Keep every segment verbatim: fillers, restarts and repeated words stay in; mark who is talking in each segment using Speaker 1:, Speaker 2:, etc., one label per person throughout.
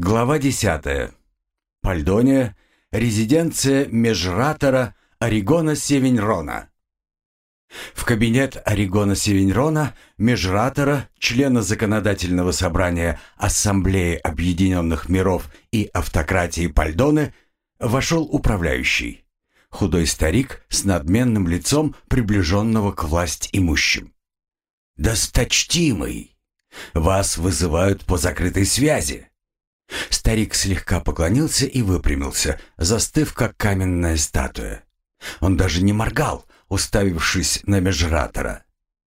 Speaker 1: Глава десятая. Пальдония. Резиденция межратора Орегона Севиньрона. В кабинет Орегона Севиньрона, межратора, члена Законодательного собрания Ассамблеи Объединенных Миров и Автократии Пальдоны, вошел управляющий. Худой старик с надменным лицом, приближенного к власть имущим. «Досточтимый! Вас вызывают по закрытой связи!» Старик слегка поклонился и выпрямился, застыв, как каменная статуя. Он даже не моргал, уставившись на межратора.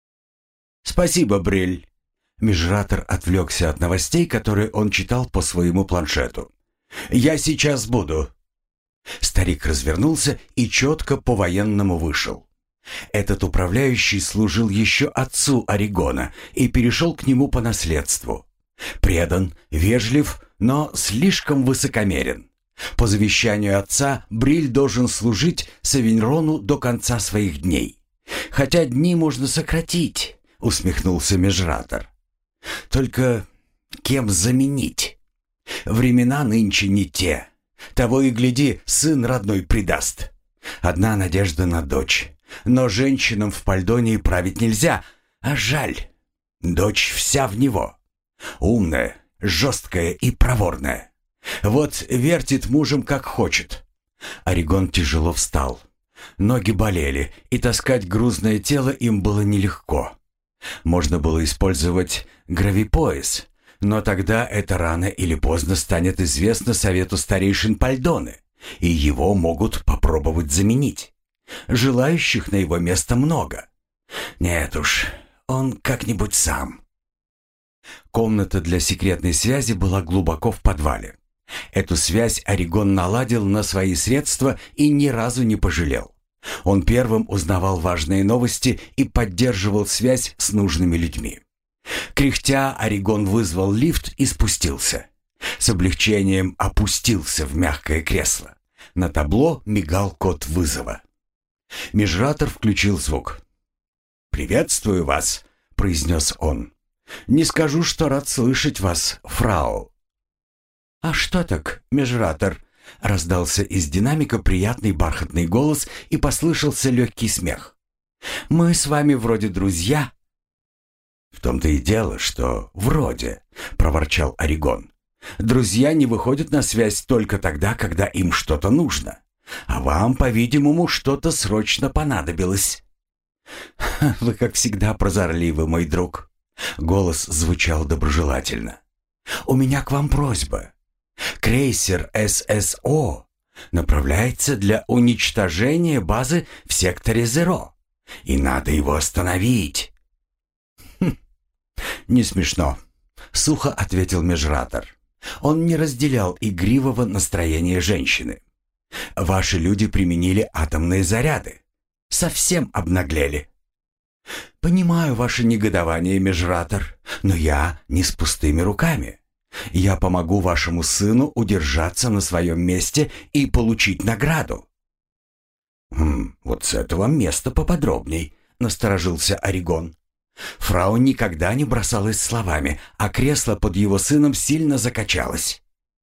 Speaker 1: «Спасибо, Брель!» Межратор отвлекся от новостей, которые он читал по своему планшету. «Я сейчас буду!» Старик развернулся и четко по-военному вышел. Этот управляющий служил еще отцу Орегона и перешел к нему по наследству. Предан, вежлив, но слишком высокомерен. По завещанию отца Бриль должен служить Севиньрону до конца своих дней. «Хотя дни можно сократить», — усмехнулся межратор. «Только кем заменить? Времена нынче не те. Того и гляди, сын родной предаст. Одна надежда на дочь. Но женщинам в Пальдонии править нельзя, а жаль. Дочь вся в него. Умная, жесткая и проворная. Вот вертит мужем как хочет». Орегон тяжело встал. Ноги болели, и таскать грузное тело им было нелегко. Можно было использовать гравипояс, но тогда это рано или поздно станет известно совету старейшин Пальдоны, и его могут попробовать заменить. Желающих на его место много. Нет уж, он как-нибудь сам. Комната для секретной связи была глубоко в подвале. Эту связь Орегон наладил на свои средства и ни разу не пожалел. Он первым узнавал важные новости и поддерживал связь с нужными людьми. Кряхтя, Орегон вызвал лифт и спустился. С облегчением опустился в мягкое кресло. На табло мигал код вызова. Межратор включил звук. «Приветствую вас», — произнес он. «Не скажу, что рад слышать вас, фрау». «А что так, межратор?» — раздался из динамика приятный бархатный голос и послышался легкий смех. «Мы с вами вроде друзья». «В том-то и дело, что вроде», — проворчал Орегон. «Друзья не выходят на связь только тогда, когда им что-то нужно. А вам, по-видимому, что-то срочно понадобилось». «Вы, как всегда, прозорливы, мой друг». Голос звучал доброжелательно. «У меня к вам просьба. Крейсер эс эс о направляется для уничтожения базы в секторе Зеро, и надо его остановить». «Хм, не смешно», — сухо ответил межратор. Он не разделял игривого настроения женщины. «Ваши люди применили атомные заряды. Совсем обнаглели». «Понимаю ваше негодование, межратор, но я не с пустыми руками. Я помогу вашему сыну удержаться на своем месте и получить награду». «Хм, вот с этого места поподробней», — насторожился Орегон. Фрау никогда не бросалась словами, а кресло под его сыном сильно закачалось.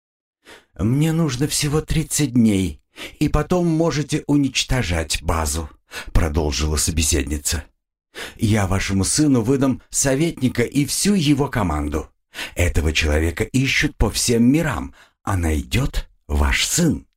Speaker 1: «Мне нужно всего тридцать дней, и потом можете уничтожать базу», — продолжила собеседница. «Я вашему сыну выдам советника и всю его команду. Этого человека ищут по всем мирам, а найдет ваш сын».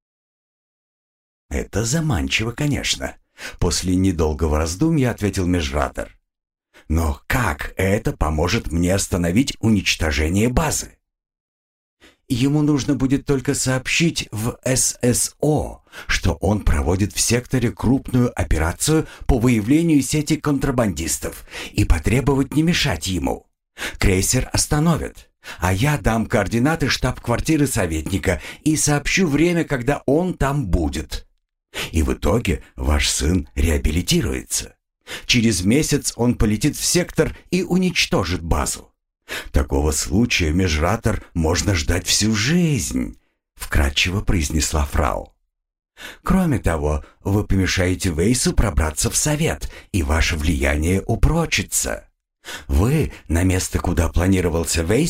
Speaker 1: «Это заманчиво, конечно», — после недолгого раздумья ответил межратор. «Но как это поможет мне остановить уничтожение базы?» «Ему нужно будет только сообщить в эс эс о, что он проводит в секторе крупную операцию по выявлению сети контрабандистов, и потребовать не мешать ему. Крейсер остановят, а я дам координаты штаб-квартиры советника и сообщу время, когда он там будет. И в итоге ваш сын реабилитируется. Через месяц он полетит в сектор и уничтожит базу. Такого случая, межратор, можно ждать всю жизнь», — вкратчиво произнесла фрау. «Кроме того, вы помешаете Вейсу пробраться в совет, и ваше влияние упрочится. Вы на место, куда планировался Вейс,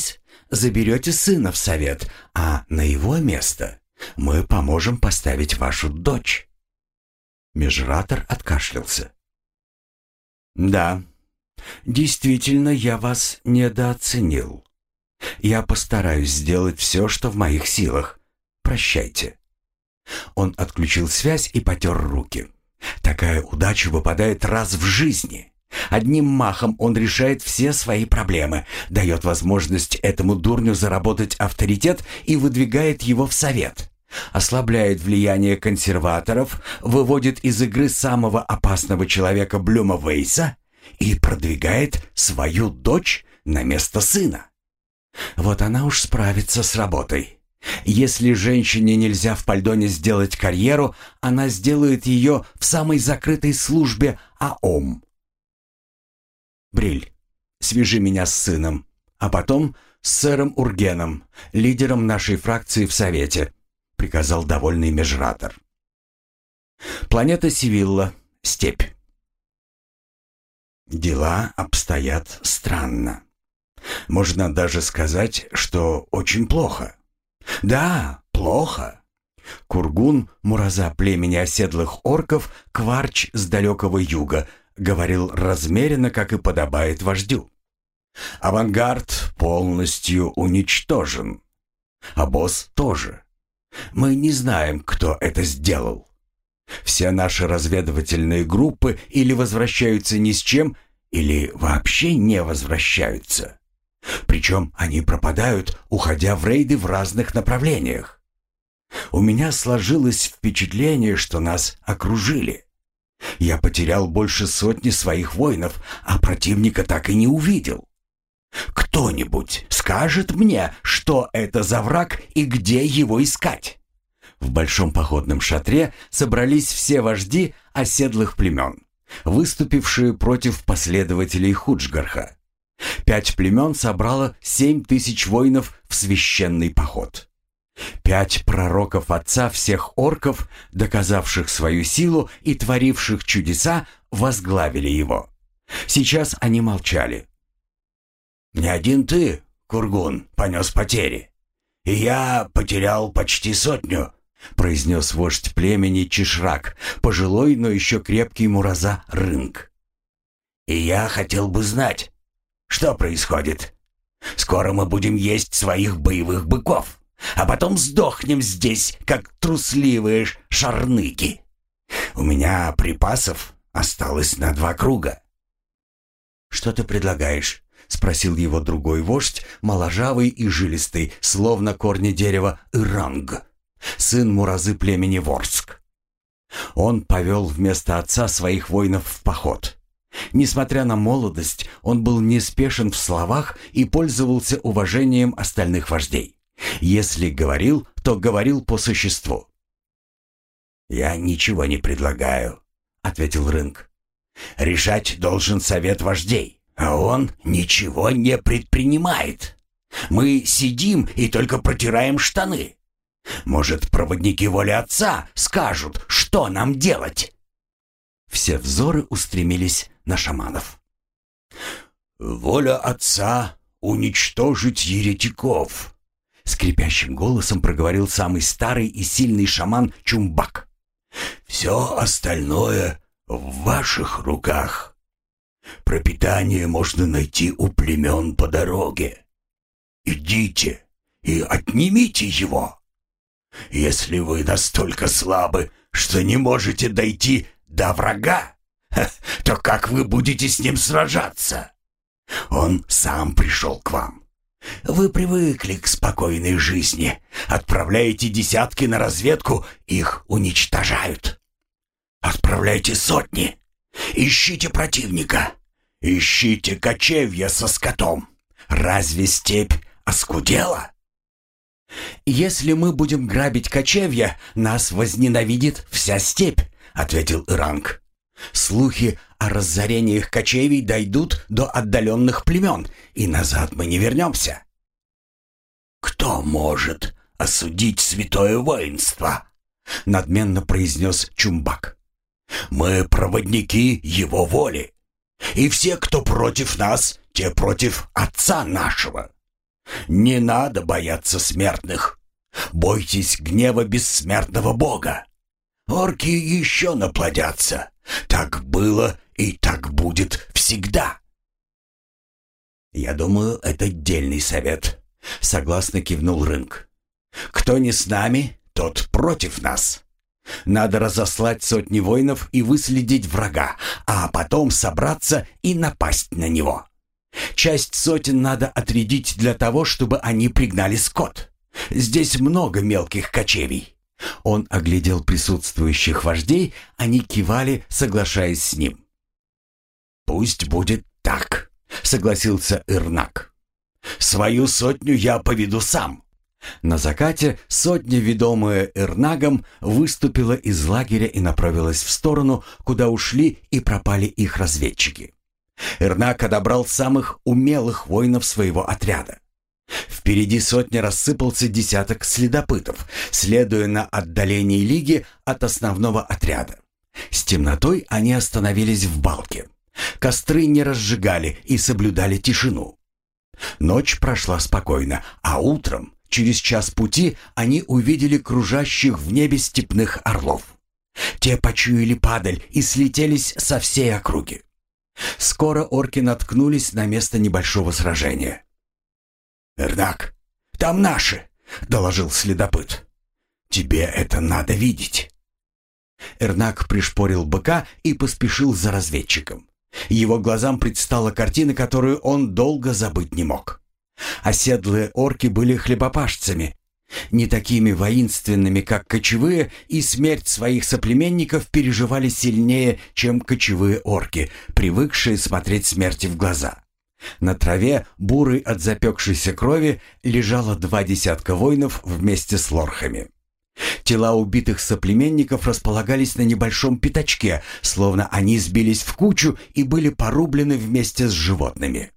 Speaker 1: заберете сына в совет, а на его место мы поможем поставить вашу дочь». Межратор откашлялся. «Да, действительно, я вас недооценил. Я постараюсь сделать все, что в моих силах. Прощайте». Он отключил связь и потер руки. Такая удача выпадает раз в жизни. Одним махом он решает все свои проблемы, дает возможность этому дурню заработать авторитет и выдвигает его в совет. Ослабляет влияние консерваторов, выводит из игры самого опасного человека Блюма Вейса и продвигает свою дочь на место сына. Вот она уж справится с работой. Если женщине нельзя в Пальдоне сделать карьеру, она сделает ее в самой закрытой службе АОМ. Бриль, свяжи меня с сыном, а потом с сэром Ургеном, лидером нашей фракции в Совете, приказал довольный Межратор. Планета Сивилла, степь. Дела обстоят странно. Можно даже сказать, что очень плохо. Да, плохо. Кургун, Мураза племени оседлых орков, Кварч с далекого юга, говорил размеренно, как и подобает вождю. Авангард полностью уничтожен. А босс тоже. Мы не знаем, кто это сделал. Все наши разведывательные группы или возвращаются ни с чем, или вообще не возвращаются. Причем они пропадают, уходя в рейды в разных направлениях. У меня сложилось впечатление, что нас окружили. Я потерял больше сотни своих воинов, а противника так и не увидел. Кто-нибудь скажет мне, что это за враг и где его искать? В большом походном шатре собрались все вожди оседлых племен, выступившие против последователей Худжгарха. Пять племен собрало семь тысяч воинов в священный поход. Пять пророков отца всех орков, доказавших свою силу и творивших чудеса, возглавили его. Сейчас они молчали. «Не один ты, Кургун, понес потери. И я потерял почти сотню», — произнес вождь племени Чишрак, пожилой, но еще крепкий Мураза Рынг. «И я хотел бы знать, что происходит. Скоро мы будем есть своих боевых быков, а потом сдохнем здесь, как трусливые шарныги. У меня припасов осталось на два круга». «Что ты предлагаешь?» — спросил его другой вождь, моложавый и жилистый, словно корни дерева, Иранг, сын Муразы племени Ворск. Он повел вместо отца своих воинов в поход. Несмотря на молодость, он был неспешен в словах и пользовался уважением остальных вождей. Если говорил, то говорил по существу. «Я ничего не предлагаю», — ответил Рынг. «Решать должен совет вождей, а он ничего не предпринимает. Мы сидим и только протираем штаны. Может, проводники воли отца скажут, что нам делать?» Все взоры устремились на шаманов. «Воля отца — уничтожить еретиков», — скрипящим голосом проговорил самый старый и сильный шаман Чумбак. «Все остальное в ваших руках. Пропитание можно найти у племен по дороге. Идите и отнимите его. Если вы настолько слабы, что не можете дойти до врага, то как вы будете с ним сражаться? Он сам пришел к вам. Вы привыкли к спокойной жизни. Отправляете десятки на разведку, их уничтожают. Отправляйте сотни. Ищите противника. Ищите кочевья со скотом. Разве степь оскудела? «Если мы будем грабить кочевья, нас возненавидит вся степь», — ответил Иранг. «Слухи о разорениях кочевий дойдут до отдаленных племен, и назад мы не вернемся». «Кто может осудить святое воинство?» — надменно произнес Чумбак. «Мы проводники его воли, и все, кто против нас, те против отца нашего. «Не надо бояться смертных. Бойтесь гнева бессмертного бога. Орки еще наплодятся. Так было и так будет всегда». «Я думаю, это дельный совет», — согласно кивнул Рынг. «Кто не с нами, тот против нас. Надо разослать сотни воинов и выследить врага, а потом собраться и напасть на него. Часть сотен надо отрядить для того, чтобы они пригнали скот. Здесь много мелких кочевий». Он оглядел присутствующих вождей, они кивали, соглашаясь с ним. «Пусть будет так», — согласился Ирнак. «Свою сотню я поведу сам». На закате сотня, ведомая Ирнагом, выступила из лагеря и направилась в сторону, куда ушли и пропали их разведчики. Ирнак одобрал самых умелых воинов своего отряда. Впереди сотни рассыпался десяток следопытов, следуя на отдалении лиги от основного отряда. С темнотой они остановились в балке. Костры не разжигали и соблюдали тишину. Ночь прошла спокойно, а утром, через час пути, они увидели кружащих в небе степных орлов. Те почуяли падаль и слетелись со всей округи. Скоро орки наткнулись на место небольшого сражения. «Ирнак, там наши!» — доложил следопыт. «Тебе это надо видеть!» Ирнак пришпорил быка и поспешил за разведчиком. Его глазам предстала картина, которую он долго забыть не мог. Оседлые орки были хлебопашцами, не такими воинственными, как кочевые, и смерть своих соплеменников переживали сильнее, чем кочевые орки, привыкшие смотреть смерти в глаза. На траве, бурой от запекшейся крови, лежало два десятка воинов вместе с лорхами. Тела убитых соплеменников располагались на небольшом пятачке, словно они сбились в кучу и были порублены вместе с животными.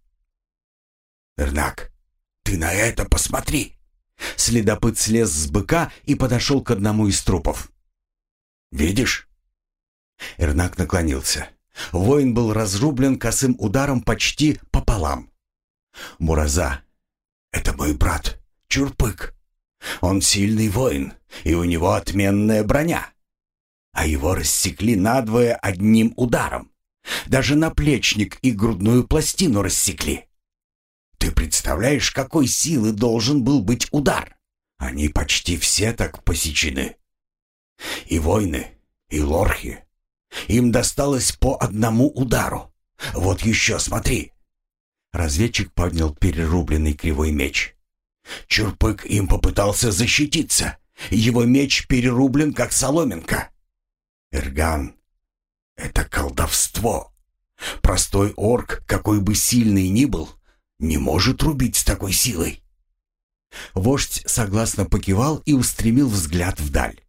Speaker 1: «Ирнак, ты на это посмотри!» Следопыт слез с быка и подошел к одному из трупов. «Видишь?» Ирнак наклонился. Воин был разрублен косым ударом почти пополам. «Мураза, это мой брат, Чурпык. Он сильный воин, и у него отменная броня. А его рассекли надвое одним ударом. Даже наплечник и грудную пластину рассекли. Ты представляешь, какой силы должен был быть удар? Они почти все так посечены. И воины, и лорхи. Им досталось по одному удару. Вот еще, смотри». Разведчик поднял перерубленный кривой меч. Чурпык им попытался защититься. Его меч перерублен, как соломинка. Ирган, это колдовство. Простой орк, какой бы сильный ни был, не может рубить с такой силой. Вождь согласно покивал и устремил взгляд вдаль.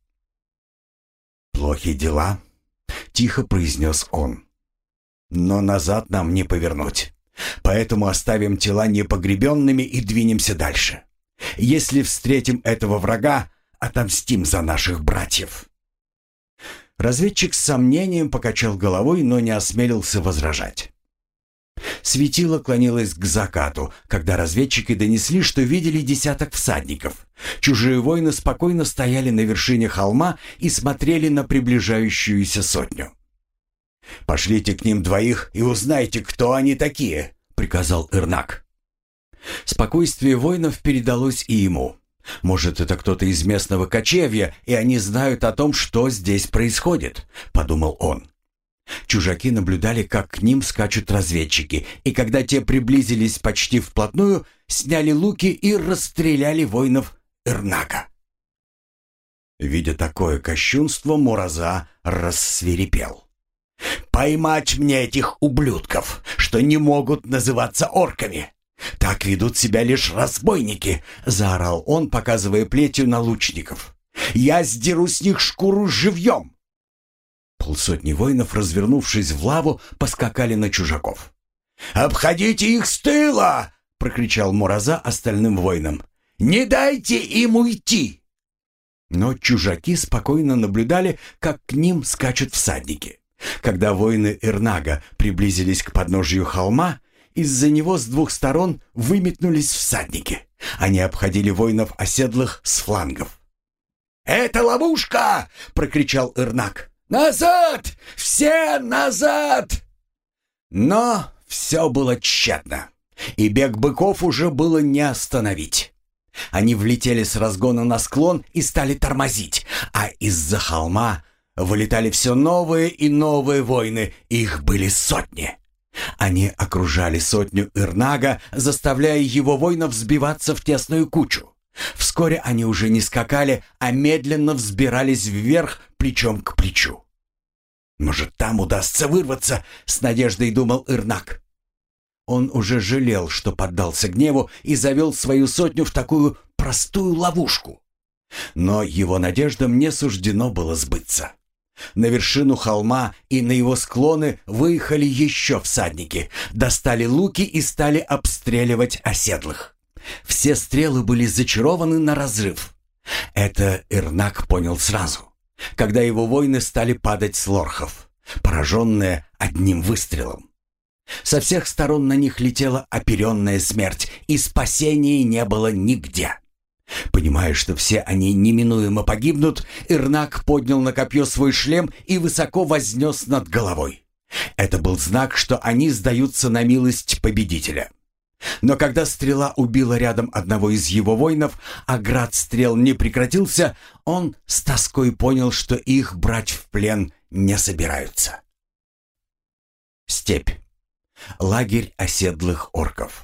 Speaker 1: «Плохи дела», — тихо произнес он. «Но назад нам не повернуть. Поэтому оставим тела непогребенными и двинемся дальше. Если встретим этого врага, отомстим за наших братьев». Разведчик с сомнением покачал головой, но не осмелился возражать. Светило клонилось к закату, когда разведчики донесли, что видели десяток всадников. Чужие воины спокойно стояли на вершине холма и смотрели на приближающуюся сотню. «Пошлите к ним двоих и узнайте, кто они такие», — приказал Ирнак. Спокойствие воинов передалось и ему. «Может, это кто-то из местного кочевья, и они знают о том, что здесь происходит», — подумал он. Чужаки наблюдали, как к ним скачут разведчики, и когда те приблизились почти вплотную, сняли луки и расстреляли воинов Ирнака. Видя такое кощунство, Мураза рассвирепел. «Поймать мне этих ублюдков, что не могут называться орками! Так ведут себя лишь разбойники!» — заорал он, показывая плетью на лучников. «Я сдеру с них шкуру живьем!» Полсотни воинов, развернувшись в лаву, поскакали на чужаков. «Обходите их с тыла!» — прокричал Мураза остальным воинам. «Не дайте им уйти!» Но чужаки спокойно наблюдали, как к ним скачут всадники. Когда воины Ирнага приблизились к подножию холма, Из-за него с двух сторон выметнулись всадники. Они обходили воинов оседлых с флангов. «Это ловушка!» — прокричал Ирнак. «Назад! Все назад!» Но все было тщетно, и бег быков уже было не остановить. Они влетели с разгона на склон и стали тормозить, а из-за холма вылетали все новые и новые воины, их были сотни. Они окружали сотню Ирнага, заставляя его воинов взбиваться в тесную кучу. Вскоре они уже не скакали, а медленно взбирались вверх плечом к плечу. «Может, там удастся вырваться?» — с надеждой думал Ирнак. Он уже жалел, что поддался гневу и завел свою сотню в такую простую ловушку. Но его надеждам не суждено было сбыться. На вершину холма и на его склоны выехали еще всадники, достали луки и стали обстреливать оседлых. Все стрелы были зачарованы на разрыв. Это Ирнак понял сразу, когда его воины стали падать с лорхов, пораженные одним выстрелом. Со всех сторон на них летела оперенная смерть, и спасения не было нигде. Понимая, что все они неминуемо погибнут, Ирнак поднял на копье свой шлем и высоко вознес над головой. Это был знак, что они сдаются на милость победителя. Но когда стрела убила рядом одного из его воинов, а град стрел не прекратился, он с тоской понял, что их брать в плен не собираются. Степь. Лагерь оседлых орков.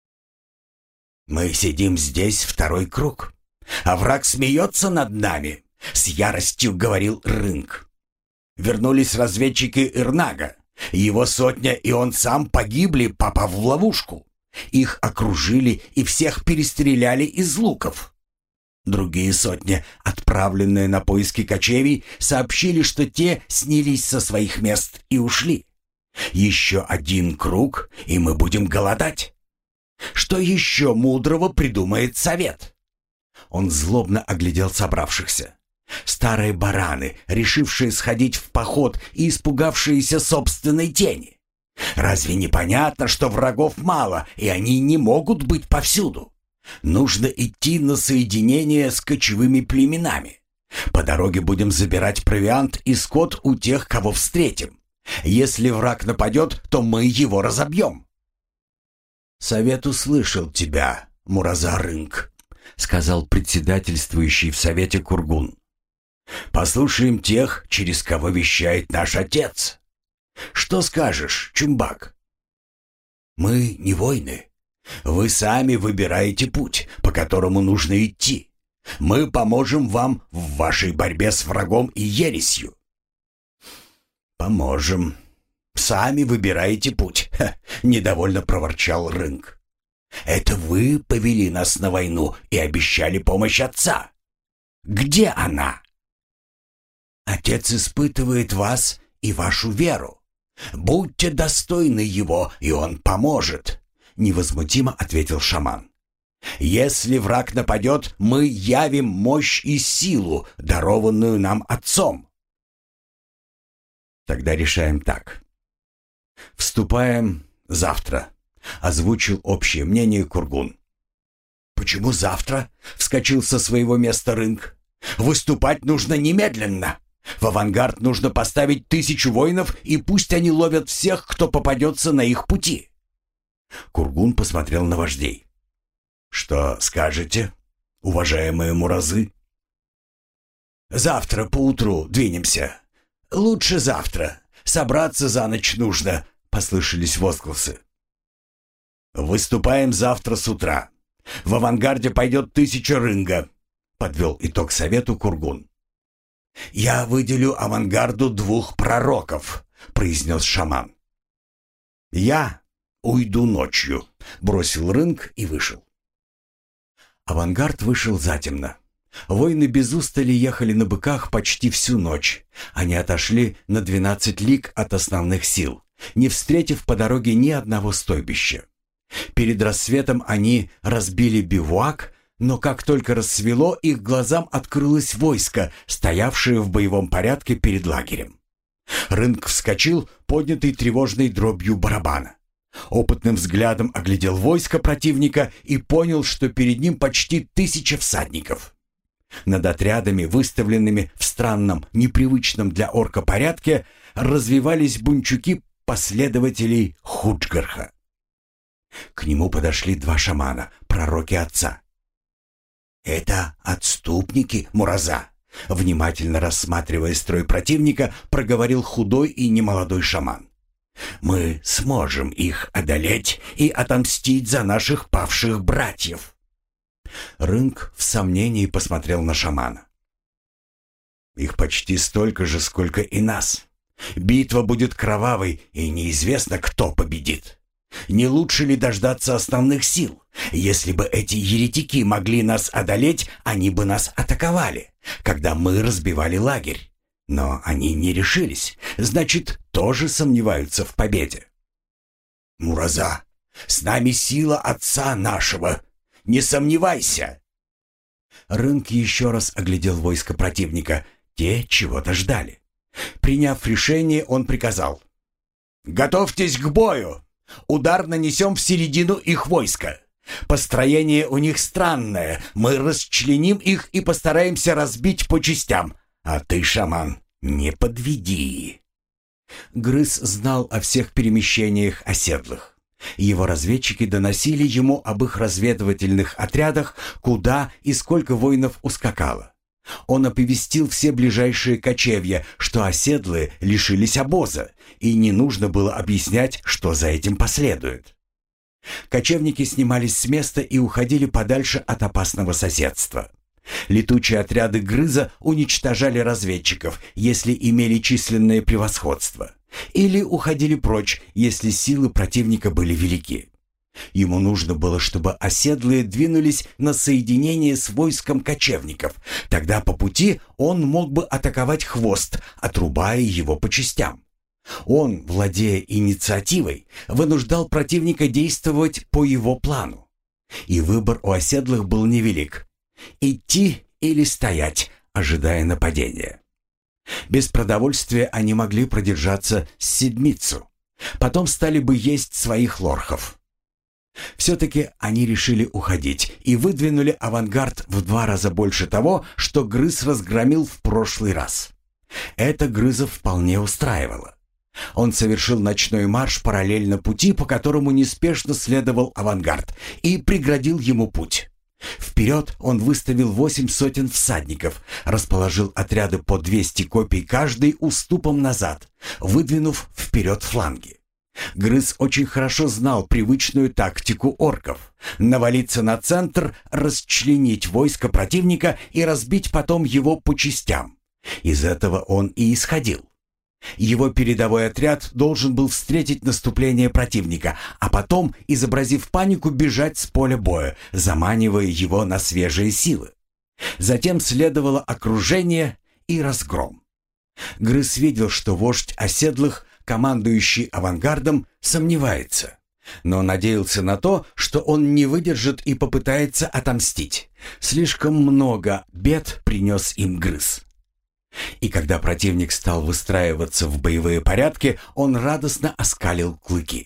Speaker 1: «Мы сидим здесь второй круг, а враг смеется над нами», — с яростью говорил Рынг. «Вернулись разведчики Ирнага. Его сотня и он сам погибли, попав в ловушку. Их окружили и всех перестреляли из луков. Другие сотни, отправленные на поиски кочевий, сообщили, что те снялись со своих мест и ушли. Еще один круг, и мы будем голодать. Что еще мудрого придумает совет?» Он злобно оглядел собравшихся. Старые бараны, решившие сходить в поход и испугавшиеся собственной тени. Разве не понятно, что врагов мало, и они не могут быть повсюду? Нужно идти на соединение с кочевыми племенами. По дороге будем забирать провиант и скот у тех, кого встретим. Если враг нападет, то мы его разобьем». «Совет услышал тебя, Мураза-Рынг», — сказал председательствующий в совете Кургун. «Послушаем тех, через кого вещает наш отец. Что скажешь, Чумбак?» «Мы не воины. Вы сами выбираете путь, по которому нужно идти. Мы поможем вам в вашей борьбе с врагом и ересью». «Поможем. Сами выбираете путь», — недовольно проворчал Рынг. «Это вы повели нас на войну и обещали помощь отца. Где она?» «Отец испытывает вас и вашу веру. Будьте достойны его, и он поможет», — невозмутимо ответил шаман. «Если враг нападет, мы явим мощь и силу, дарованную нам отцом». «Тогда решаем так. Вступаем завтра», — озвучил общее мнение Кургун. «Почему завтра?» — вскочил со своего места Рынг. «Выступать нужно немедленно. В авангард нужно поставить тысячу воинов, и пусть они ловят всех, кто попадется на их пути». Кургун посмотрел на вождей. «Что скажете, уважаемые муразы?» «Завтра поутру двинемся. Лучше завтра. Собраться за ночь нужно», — послышались возгласы. «Выступаем завтра с утра. В авангарде пойдет тысяча Рынга», — подвел итог совету Кургун. «Я выделю авангарду двух пророков», — произнес шаман. «Я уйду ночью», — бросил Рынг и вышел. Авангард вышел затемно. Воины без устали ехали на быках почти всю ночь. Они отошли на двенадцать лиг от основных сил, не встретив по дороге ни одного стойбища. Перед рассветом они разбили бивуак, но как только рассвело, их глазам открылось войско, стоявшее в боевом порядке перед лагерем. Рынг вскочил, поднятый тревожной дробью барабана. Опытным взглядом оглядел войско противника и понял, что перед ним почти тысяча всадников. Над отрядами, выставленными в странном, непривычном для орка порядке, развивались бунчуки последователей Худжгарха. К нему подошли два шамана, пророки отца. «Это отступники, Мураза», — внимательно рассматривая строй противника, проговорил худой и немолодой шаман. «Мы сможем их одолеть и отомстить за наших павших братьев». Рынг в сомнении посмотрел на шамана. «Их почти столько же, сколько и нас. Битва будет кровавой, и неизвестно, кто победит. Не лучше ли дождаться основных сил? Если бы эти еретики могли нас одолеть, они бы нас атаковали, когда мы разбивали лагерь. Но они не решились, значит, тоже сомневаются в победе». «Мураза, с нами сила отца нашего. Не сомневайся!» Рынг еще раз оглядел войско противника. Те чего-то ждали. Приняв решение, он приказал: «Готовьтесь к бою! Удар нанесем в середину их войска. Построение у них странное. Мы расчленим их и постараемся разбить по частям. А ты, шаман, не подведи». Грыз знал о всех перемещениях оседлых. Его разведчики доносили ему об их разведывательных отрядах, куда и сколько воинов ускакало. Он оповестил все ближайшие кочевья, что оседлые лишились обоза, и не нужно было объяснять, что за этим последует. Кочевники снимались с места и уходили подальше от опасного соседства. Летучие отряды Грыза уничтожали разведчиков, если имели численное превосходство, или уходили прочь, если силы противника были велики. Ему нужно было, чтобы оседлые двинулись на соединение с войском кочевников. Тогда по пути он мог бы атаковать хвост, отрубая его по частям. Он, владея инициативой, вынуждал противника действовать по его плану. И выбор у оседлых был невелик — идти или стоять, ожидая нападения. Без продовольствия они могли продержаться с седмицу. Потом стали бы есть своих лорхов. Все-таки они решили уходить и выдвинули авангард в два раза больше того, что Грыз разгромил в прошлый раз. Это Грыза вполне устраивало. Он совершил ночной марш параллельно пути, по которому неспешно следовал авангард, и преградил ему путь. Вперед он выставил восемь сотен всадников, расположил отряды по двести копий каждый уступом назад, выдвинув вперед фланги. Грыз очень хорошо знал привычную тактику орков — навалиться на центр, расчленить войско противника и разбить потом его по частям. Из этого он и исходил. Его передовой отряд должен был встретить наступление противника, а потом, изобразив панику, бежать с поля боя, заманивая его на свежие силы. Затем следовало окружение и разгром. Грыз видел, что вождь оседлых, командующий авангардом, сомневается, но надеялся на то, что он не выдержит и попытается отомстить. Слишком много бед принес им Грыз. И когда противник стал выстраиваться в боевые порядки, он радостно оскалил клыки.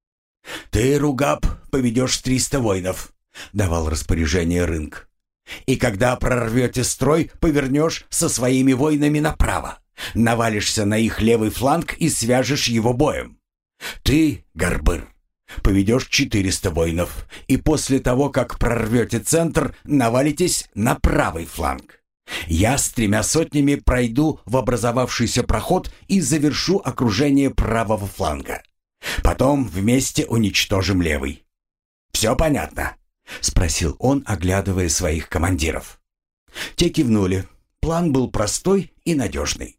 Speaker 1: «Ты, Ругаб, поведешь триста воинов», — давал распоряжение Рынг. «И когда прорвете строй, повернешь со своими воинами направо, навалишься на их левый фланг и свяжешь его боем. Ты, Гарбыр, поведешь четыреста воинов, и после того, как прорвете центр, навалитесь на правый фланг. Я с тремя сотнями пройду в образовавшийся проход и завершу окружение правого фланга. Потом вместе уничтожим левый. Все понятно?» — спросил он, оглядывая своих командиров. Те кивнули. План был простой и надежный.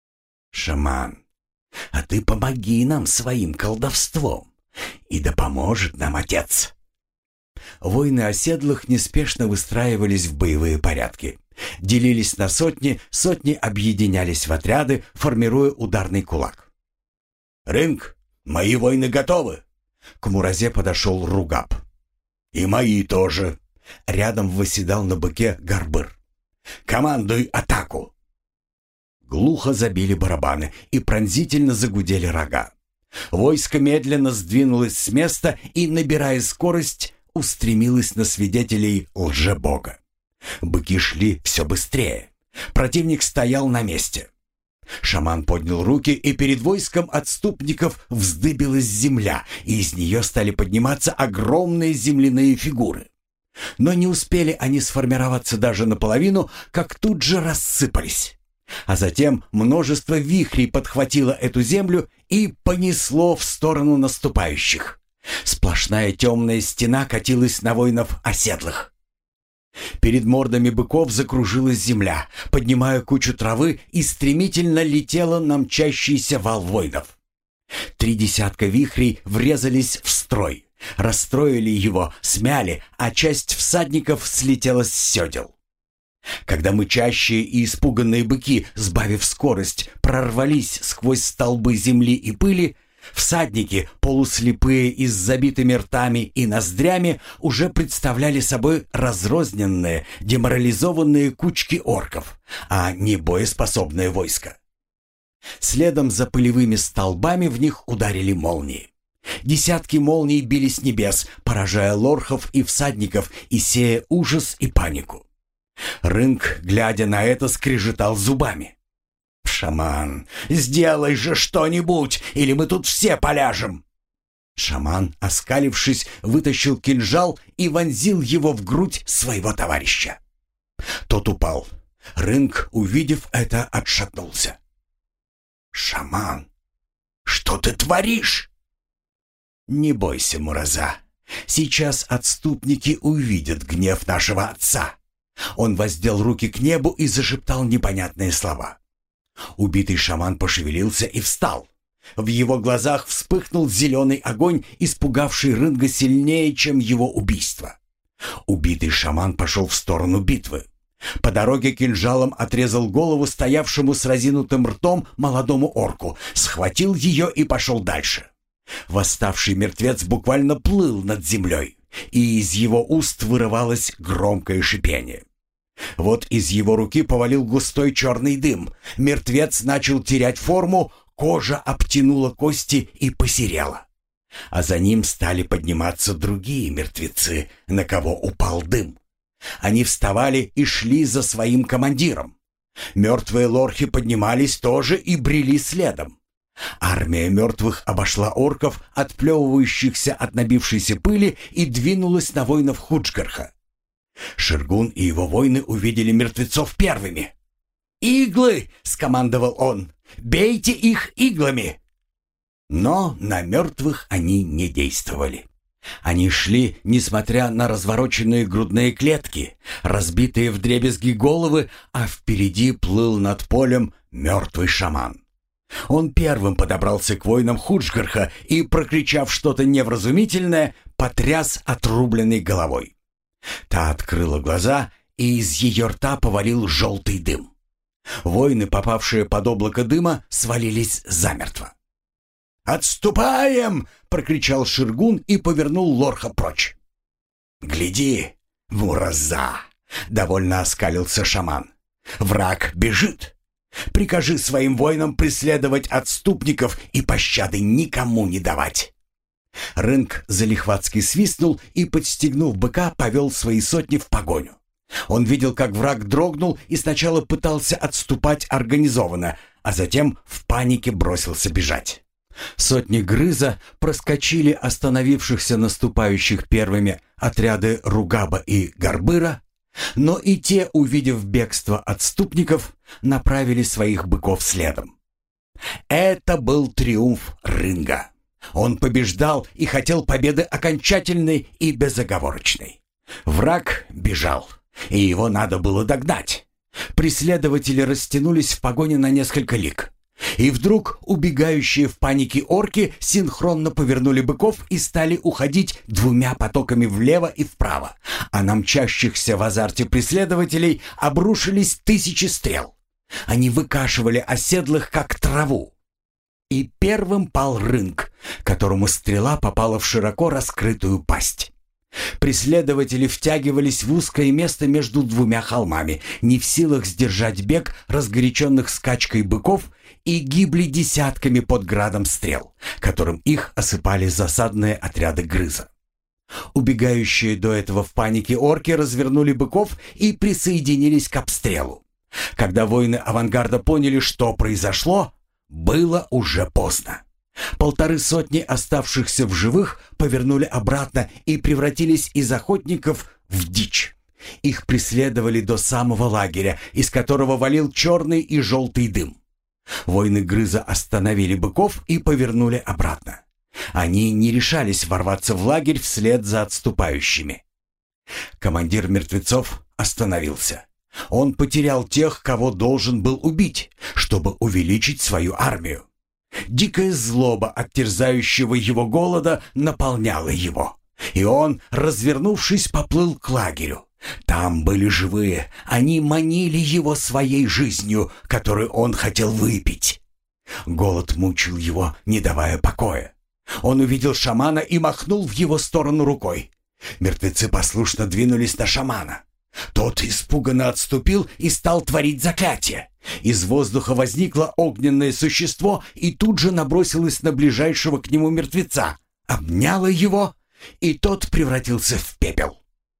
Speaker 1: «Шаман, а ты помоги нам своим колдовством, и да поможет нам отец». Воины оседлых неспешно выстраивались в боевые порядки. Делились на сотни, сотни объединялись в отряды, формируя ударный кулак. «Рынг, мои воины готовы!» К Муразе подошел Ругаб. «И мои тоже!» Рядом восседал на быке Гарбыр. «Командуй атаку!» Глухо забили барабаны и пронзительно загудели рога. Войско медленно сдвинулось с места и, набирая скорость, устремилось на свидетелей лжебога. Быки шли все быстрее. Противник стоял на месте. Шаман поднял руки, и перед войском отступников вздыбилась земля, и из нее стали подниматься огромные земляные фигуры. Но не успели они сформироваться даже наполовину, как тут же рассыпались. А затем множество вихрей подхватило эту землю и понесло в сторону наступающих. Сплошная темная стена катилась на воинов оседлых. Перед мордами быков закружилась земля, поднимая кучу травы, и стремительно летела на мчащийся вал воинов. Три десятка вихрей врезались в строй, расстроили его, смяли, а часть всадников слетела с седел. Когда мычащие и испуганные быки, сбавив скорость, прорвались сквозь столбы земли и пыли, всадники, полуслепые и с забитыми ртами и ноздрями, уже представляли собой разрозненные, деморализованные кучки орков, а не боеспособное войско. Следом за пылевыми столбами в них ударили молнии. Десятки молний били с небес, поражая лорхов и всадников и сея ужас и панику. Рынг, глядя на это, скрежетал зубами. «Шаман, сделай же что-нибудь, или мы тут все поляжем!» Шаман, оскалившись, вытащил кинжал и вонзил его в грудь своего товарища. Тот упал. Рынг, увидев это, отшатнулся. «Шаман, что ты творишь?» «Не бойся, Мураза. Сейчас отступники увидят гнев нашего отца». Он воздел руки к небу и зашептал непонятные слова. Убитый шаман пошевелился и встал. В его глазах вспыхнул зеленый огонь, испугавший Рынга сильнее, чем его убийство. Убитый шаман пошел в сторону битвы. По дороге кинжалом отрезал голову стоявшему с разинутым ртом молодому орку, схватил ее и пошел дальше. Восставший мертвец буквально плыл над землей, и из его уст вырывалось громкое шипение. Вот из его руки повалил густой черный дым. Мертвец начал терять форму, кожа обтянула кости и посерела. А за ним стали подниматься другие мертвецы, на кого упал дым. Они вставали и шли за своим командиром. Мертвые лорхи поднимались тоже и брели следом. Армия мертвых обошла орков, отплевывающихся от набившейся пыли, и двинулась на воинов Худжгарха. Ширгун и его воины увидели мертвецов первыми. «Иглы!» — скомандовал он. «Бейте их иглами!» Но на мертвых они не действовали. Они шли, несмотря на развороченные грудные клетки, разбитые вдребезги головы, а впереди плыл над полем мертвый шаман. Он первым подобрался к воинам Худжгарха и, прокричав что-то невразумительное, потряс отрубленной головой. Та открыла глаза, и из ее рта повалил желтый дым. Воины, попавшие под облако дыма, свалились замертво. «Отступаем!» — прокричал Ширгун и повернул лорха прочь. «Гляди, Мураза!» — довольно оскалился шаман. «Враг бежит! Прикажи своим воинам преследовать отступников и пощады никому не давать!» Рынг залихватски свистнул и, подстегнув быка, повел свои сотни в погоню. Он видел, как враг дрогнул и сначала пытался отступать организованно, а затем в панике бросился бежать. Сотни Грыза проскочили остановившихся наступающих первыми отряды Ругаба и Горбыра, но и те, увидев бегство отступников, направили своих быков следом. Это был триумф Рынга. Он побеждал и хотел победы окончательной и безоговорочной. Враг бежал, и его надо было догнать. Преследователи растянулись в погоне на несколько лиг. И вдруг убегающие в панике орки синхронно повернули быков и стали уходить двумя потоками влево и вправо, а на мчащихся в азарте преследователей обрушились тысячи стрел. Они выкашивали оседлых, как траву. И первым пал Рынг, которому стрела попала в широко раскрытую пасть. Преследователи втягивались в узкое место между двумя холмами, не в силах сдержать бег разгоряченных скачкой быков и гибли десятками под градом стрел, которым их осыпали засадные отряды грыза. Убегающие до этого в панике орки развернули быков и присоединились к обстрелу. Когда воины авангарда поняли, что произошло, было уже поздно. Полторы сотни оставшихся в живых повернули обратно и превратились из охотников в дичь. Их преследовали до самого лагеря, из которого валил черный и желтый дым. Воины грыза остановили быков и повернули обратно. Они не решались ворваться в лагерь вслед за отступающими. Командир мертвецов остановился. Он потерял тех, кого должен был убить, чтобы увеличить свою армию. Дикая злоба от терзающего его голода наполняла его, и он, развернувшись, поплыл к лагерю. Там были живые, они манили его своей жизнью, которую он хотел выпить. Голод мучил его, не давая покоя. Он увидел шамана и махнул в его сторону рукой. Мертвецы послушно двинулись на шамана. Тот испуганно отступил и стал творить заклятие. Из воздуха возникло огненное существо и тут же набросилось на ближайшего к нему мертвеца, обняло его, и тот превратился в пепел.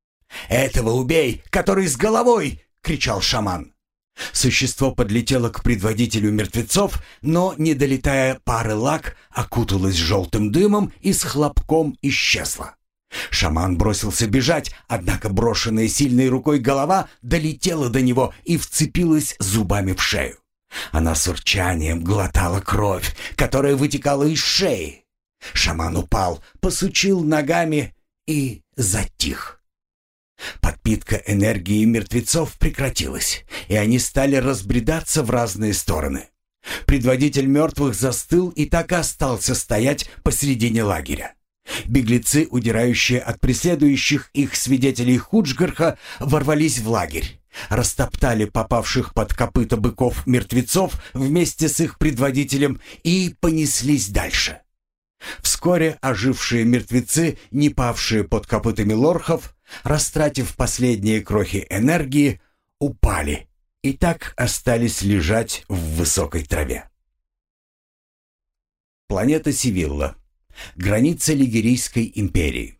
Speaker 1: «Этого убей, который с головой!» — кричал шаман. Существо подлетело к предводителю мертвецов, но, не долетая пары лаг, окуталось желтым дымом и с хлопком исчезло. Шаман бросился бежать, однако брошенная сильной рукой голова долетела до него и вцепилась зубами в шею. Она с урчанием глотала кровь, которая вытекала из шеи. Шаман упал, посучил ногами и затих. Подпитка энергии мертвецов прекратилась, и они стали разбредаться в разные стороны. Предводитель мертвых застыл и так и остался стоять посредине лагеря. Беглецы, удирающие от преследующих их свидетелей Худжгарха, ворвались в лагерь, растоптали попавших под копыта быков мертвецов вместе с их предводителем и понеслись дальше. Вскоре ожившие мертвецы, не павшие под копытами лорхов, растратив последние крохи энергии, упали и так остались лежать в высокой траве. Планета Сивилла. Граница Лигерийской империи.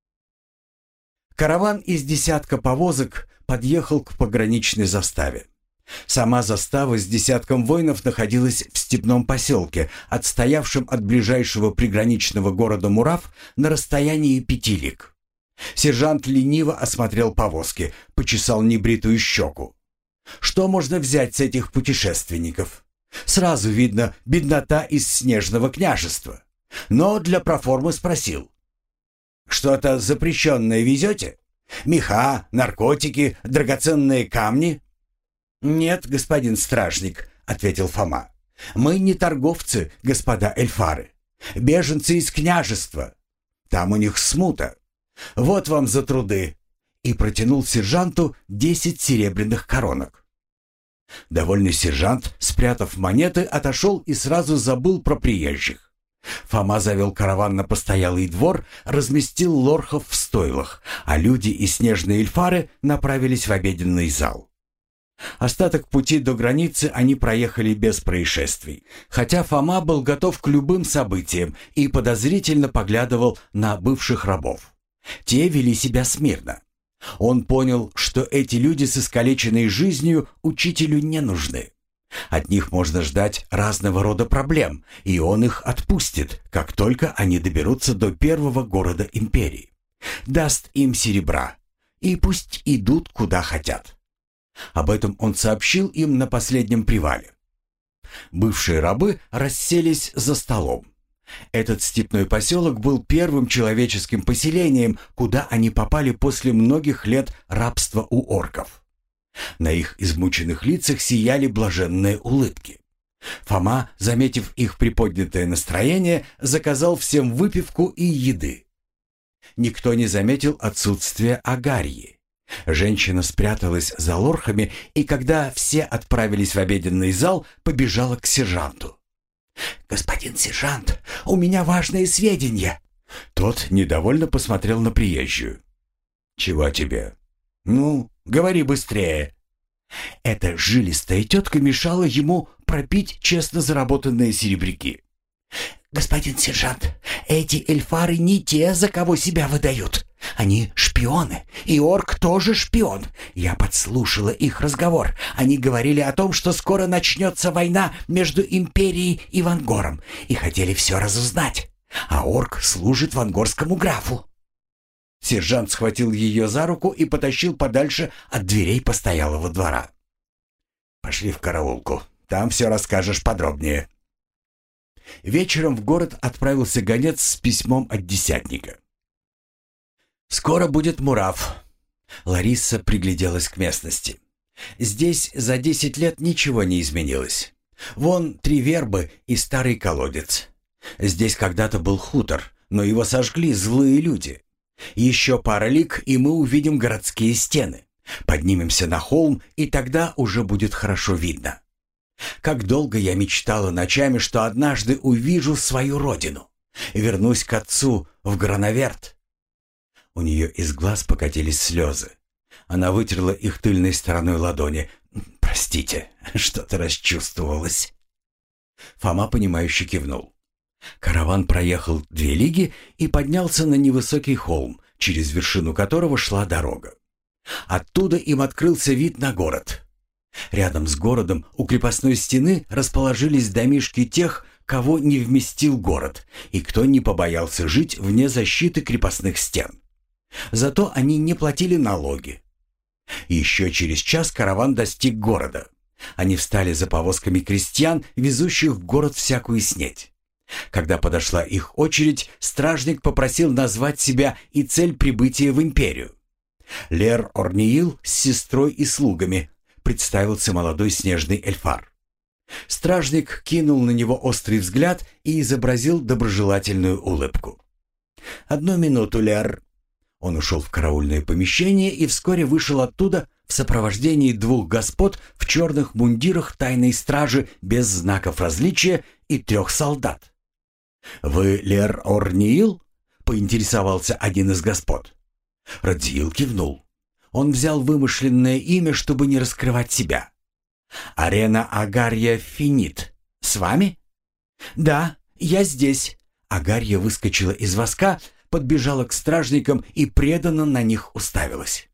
Speaker 1: Караван из десятка повозок подъехал к пограничной заставе. Сама застава с десятком воинов находилась в степном поселке, отстоявшем от ближайшего приграничного города Мурав на расстоянии пяти лиг. Сержант лениво осмотрел повозки, почесал небритую щеку. Что можно взять с этих путешественников? Сразу видно беднота из снежного княжества. Но для проформы спросил. «Что-то запрещенное везете? Меха, наркотики, драгоценные камни?» «Нет, господин стражник», — ответил Фома. «Мы не торговцы, господа эльфары. Беженцы из княжества. Там у них смута. Вот вам за труды». И протянул сержанту десять серебряных коронок. Довольный сержант, спрятав монеты, отошел и сразу забыл про приезжих. Фома завел караван на постоялый двор, разместил лорхов в стойлах, а люди и снежные эльфары направились в обеденный зал. Остаток пути до границы они проехали без происшествий, хотя Фома был готов к любым событиям и подозрительно поглядывал на бывших рабов. Те вели себя смирно. Он понял, что эти люди с искалеченной жизнью учителю не нужны. От них можно ждать разного рода проблем, и он их отпустит, как только они доберутся до первого города империи. Даст им серебра, и пусть идут куда хотят. Об этом он сообщил им на последнем привале. Бывшие рабы расселись за столом. Этот степной поселок был первым человеческим поселением, куда они попали после многих лет рабства у орков. На их измученных лицах сияли блаженные улыбки. Фома, заметив их приподнятое настроение, заказал всем выпивку и еды. Никто не заметил отсутствия Агарьи. Женщина спряталась за лорхами, и когда все отправились в обеденный зал, побежала к сержанту. «Господин сержант, у меня важные сведения!» Тот недовольно посмотрел на приезжую. «Чего тебе?» «Ну, говори быстрее». Эта жилистая тетка мешала ему пропить честно заработанные серебряки. «Господин сержант, эти эльфары не те, за кого себя выдают. Они шпионы, и орк тоже шпион. Я подслушала их разговор. Они говорили о том, что скоро начнется война между Империей и Вангором, и хотели все разузнать. А орк служит вангорскому графу». Сержант схватил ее за руку и потащил подальше от дверей постоялого двора. «Пошли в караулку, там все расскажешь подробнее». Вечером в город отправился гонец с письмом от десятника. «Скоро будет Мурав». Лариса пригляделась к местности. Здесь за десять лет ничего не изменилось. Вон три вербы и старый колодец. Здесь когда-то был хутор, но его сожгли злые люди. Еще пара лиг, и мы увидим городские стены. Поднимемся на холм, и тогда уже будет хорошо видно. Как долго я мечтала ночами, что однажды увижу свою родину. Вернусь к отцу в Грановерт. У нее из глаз покатились слезы. Она вытерла их тыльной стороной ладони. «Простите, что-то расчувствовалось». Фома, понимающе кивнул. Караван проехал две лиги и поднялся на невысокий холм, через вершину которого шла дорога. Оттуда им открылся вид на город. Рядом с городом у крепостной стены расположились домишки тех, кого не вместил город, и кто не побоялся жить вне защиты крепостных стен. Зато они не платили налоги. Еще через час караван достиг города. Они встали за повозками крестьян, везущих в город всякую снедь. Когда подошла их очередь, стражник попросил назвать себя и цель прибытия в империю. Лер Орниил с сестрой и слугами, представился молодой снежный эльфар. Стражник кинул на него острый взгляд и изобразил доброжелательную улыбку. «Одну минуту, Лер». Он ушел в караульное помещение и вскоре вышел оттуда в сопровождении двух господ в черных мундирах тайной стражи без знаков различия и трех солдат. «Вы Лер Орниил?» — поинтересовался один из господ. Радзиил кивнул. Он взял вымышленное имя, чтобы не раскрывать себя. «Арена Агарья Финит. С вами?» «Да, я здесь». Агарья выскочила из воска, подбежала к стражникам и преданно на них уставилась.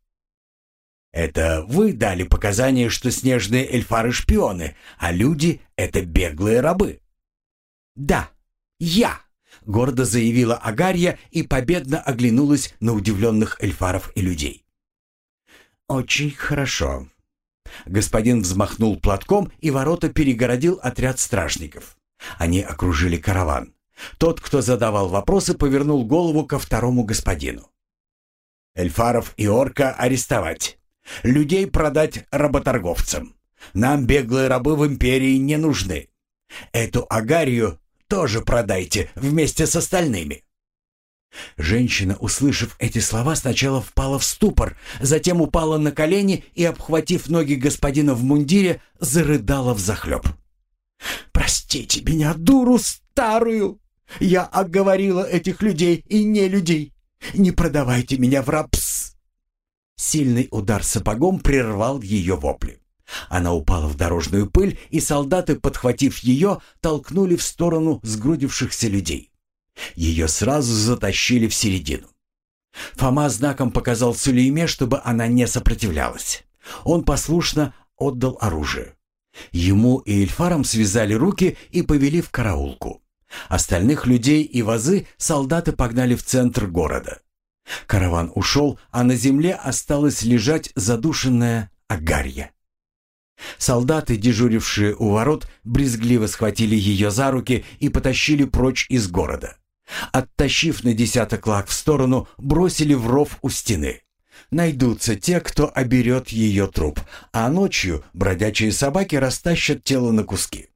Speaker 1: «Это вы дали показания, что снежные эльфары шпионы, а люди — это беглые рабы?» «Да, я», — гордо заявила Агарья и победно оглянулась на удивленных эльфаров и людей. «Очень хорошо». Господин взмахнул платком, и ворота перегородил отряд стражников. Они окружили караван. Тот, кто задавал вопросы, повернул голову ко второму господину. «Эльфаров и орка арестовать. Людей продать работорговцам. Нам беглые рабы в империи не нужны. Эту Агарью тоже продайте вместе с остальными». Женщина, услышав эти слова, сначала впала в ступор, затем упала на колени и, обхватив ноги господина в мундире, зарыдала взахлеб. «Простите меня, дуру старую! Я оговорила этих людей и не людей! Не продавайте меня в рабс!» Сильный удар сапогом прервал ее вопли. Она упала в дорожную пыль, и солдаты, подхватив ее, толкнули в сторону сгрудившихся людей. Ее сразу затащили в середину. Фома знаком показал Сулейме, чтобы она не сопротивлялась. Он послушно отдал оружие. Ему и эльфарам связали руки и повели в караулку. Остальных людей и вазы солдаты погнали в центр города. Караван ушел, а на земле осталась лежать задушенная Агарья. Солдаты, дежурившие у ворот, брезгливо схватили ее за руки и потащили прочь из города. Оттащив на десяток лаг в сторону, бросили в ров у стены. Найдутся те, кто оберет ее труп, а ночью бродячие собаки растащат тело на куски.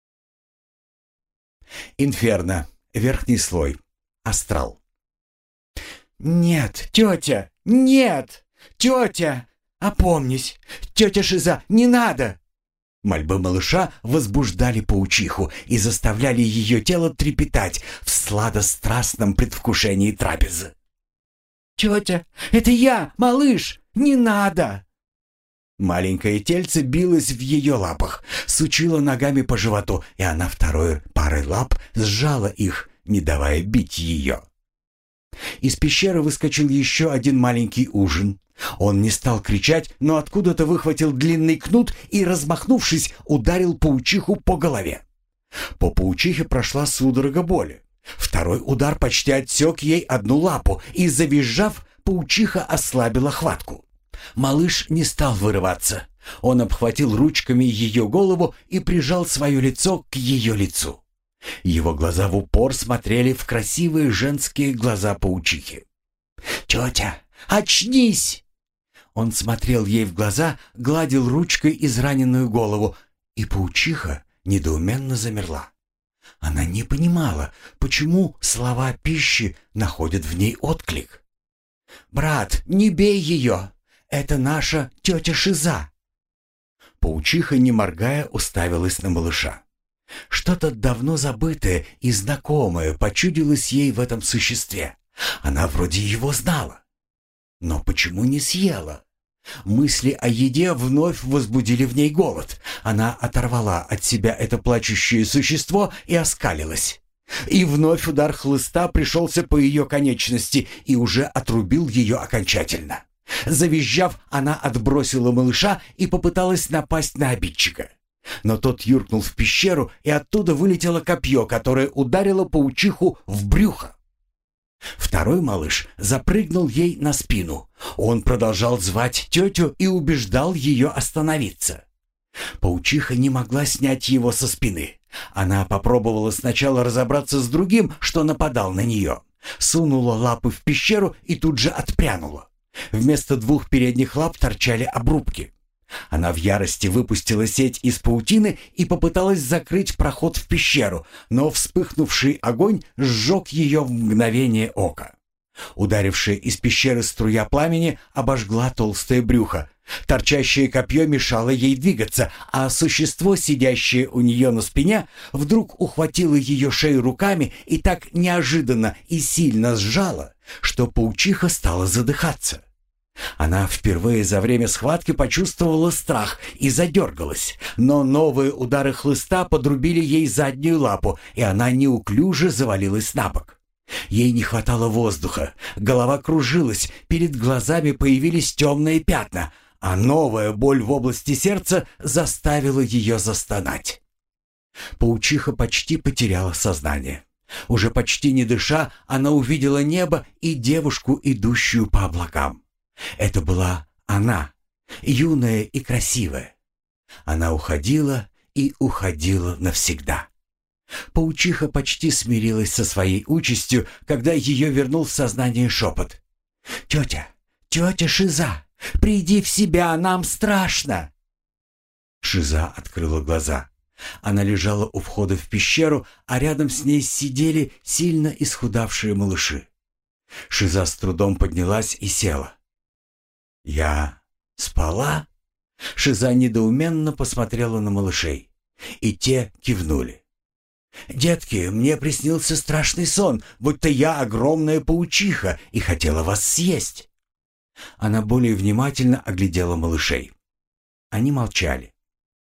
Speaker 1: Инферно. Верхний слой. Астрал. «Нет, тетя! Нет! Тетя! Опомнись! Тетя Шиза, не надо!» Мольбы малыша возбуждали паучиху и заставляли ее тело трепетать в сладострастном предвкушении трапезы. «Тетя, это я, малыш! Не надо!» Маленькое тельце билось в ее лапах, сучило ногами по животу, и она второй парой лап сжала их, не давая бить ее. Из пещеры выскочил еще один маленький ужин. Он не стал кричать, но откуда-то выхватил длинный кнут и, размахнувшись, ударил паучиху по голове. По паучихе прошла судорога боли. Второй удар почти отсек ей одну лапу, и, завизжав, паучиха ослабила хватку. Малыш не стал вырываться. Он обхватил ручками ее голову и прижал свое лицо к ее лицу. Его глаза в упор смотрели в красивые женские глаза паучихи. «Тетя, очнись!» Он смотрел ей в глаза, гладил ручкой израненную голову, и паучиха недоуменно замерла. Она не понимала, почему слова пищи находят в ней отклик. «Брат, не бей ее! Это наша тетя Шиза!» Паучиха, не моргая, уставилась на малыша. Что-то давно забытое и знакомое почудилось ей в этом существе. Она вроде его знала. Но почему не съела? Мысли о еде вновь возбудили в ней голод. Она оторвала от себя это плачущее существо и оскалилась. И вновь удар хлыста пришелся по ее конечности и уже отрубил ее окончательно. Завизжав, она отбросила малыша и попыталась напасть на обидчика. Но тот юркнул в пещеру, и оттуда вылетело копье, которое ударило паучиху в брюхо. Второй малыш запрыгнул ей на спину. Он продолжал звать тетю и убеждал ее остановиться. Паучиха не могла снять его со спины. Она попробовала сначала разобраться с другим, что нападал на нее. Сунула лапы в пещеру и тут же отпрянула. Вместо двух передних лап торчали обрубки. Она в ярости выпустила сеть из паутины и попыталась закрыть проход в пещеру, но вспыхнувший огонь сжег ее в мгновение ока. Ударившая из пещеры струя пламени обожгла толстое брюхо. Торчащее копье мешало ей двигаться, а существо, сидящее у нее на спине, вдруг ухватило ее шею руками и так неожиданно и сильно сжало, что паучиха стала задыхаться. Она впервые за время схватки почувствовала страх и задергалась, но новые удары хлыста подрубили ей заднюю лапу, и она неуклюже завалилась на бок. Ей не хватало воздуха, голова кружилась, перед глазами появились темные пятна, а новая боль в области сердца заставила ее застонать. Паучиха почти потеряла сознание. Уже почти не дыша, она увидела небо и девушку, идущую по облакам. Это была она, юная и красивая. Она уходила и уходила навсегда. Паучиха почти смирилась со своей участью, когда ее вернул в сознание шепот. «Тетя, тетя Шиза, приди в себя, нам страшно!» Шиза открыла глаза. Она лежала у входа в пещеру, а рядом с ней сидели сильно исхудавшие малыши. Шиза с трудом поднялась и села. «Я спала?» Шиза недоуменно посмотрела на малышей, и те кивнули. «Детки, мне приснился страшный сон, будто я огромная паучиха и хотела вас съесть». Она более внимательно оглядела малышей. Они молчали.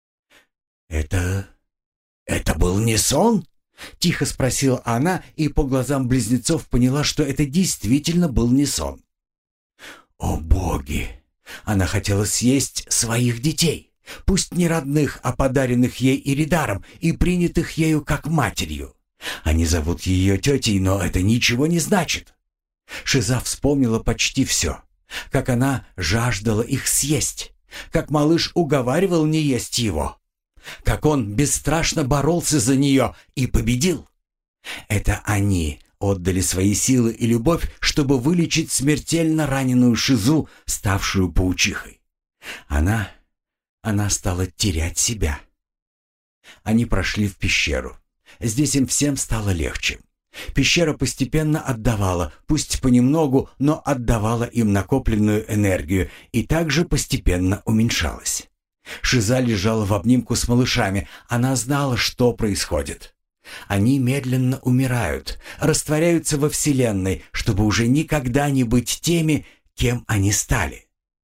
Speaker 1: «Это... это был не сон?» — тихо спросила она, и по глазам близнецов поняла, что это действительно был не сон. «О боги! Она хотела съесть своих детей, пусть не родных, а подаренных ей Иридаром и принятых ею как матерью. Они зовут ее тетей, но это ничего не значит». Шиза вспомнила почти все. Как она жаждала их съесть, как малыш уговаривал не есть его, как он бесстрашно боролся за нее и победил. Это они отдали свои силы и любовь, чтобы вылечить смертельно раненую Шизу, ставшую паучихой. Она... она стала терять себя. Они прошли в пещеру. Здесь им всем стало легче. Пещера постепенно отдавала, пусть понемногу, но отдавала им накопленную энергию и также постепенно уменьшалась. Шиза лежала в обнимку с малышами. Она знала, что происходит. Они медленно умирают, растворяются во Вселенной, чтобы уже никогда не быть теми, кем они стали.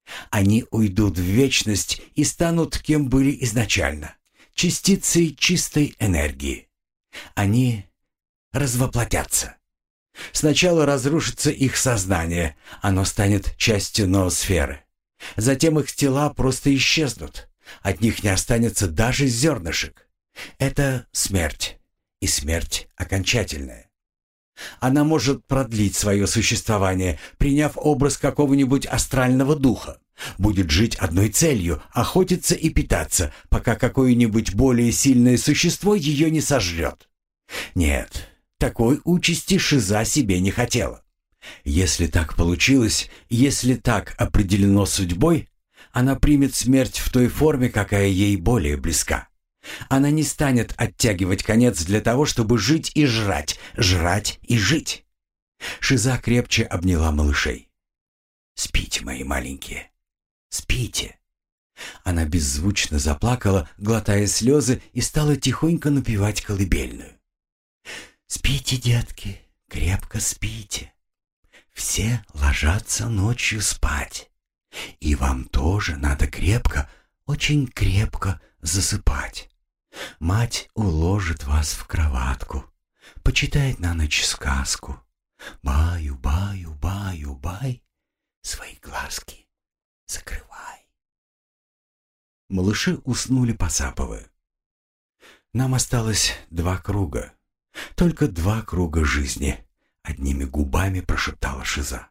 Speaker 1: Они уйдут в вечность и станут кем были изначально, частицей чистой энергии. Они развоплотятся. Сначала разрушится их сознание, оно станет частью ноосферы. Затем их тела просто исчезнут, от них не останется даже зернышек. Это смерть, и смерть окончательная. Она может продлить свое существование, приняв образ какого-нибудь астрального духа. Будет жить одной целью — охотиться и питаться, пока какое-нибудь более сильное существо ее не сожрет. Нет, такой участи Шиза себе не хотела. Если так получилось, если так определено судьбой, она примет смерть в той форме, какая ей более близка. Она не станет оттягивать конец для того, чтобы жить и жрать, жрать и жить. Шиза крепче обняла малышей. «Спите, мои маленькие, спите». Она беззвучно заплакала, глотая слезы, и стала тихонько напевать колыбельную. «Спите, детки, крепко спите. Все ложатся ночью спать. И вам тоже надо крепко, очень крепко засыпать. Мать уложит вас в кроватку, почитает на ночь сказку. Баю, баю, баю, бай, свои глазки закрывай». Малыши уснули, посапывая. Нам осталось два круга, только два круга жизни, одними губами прошептала Шиза.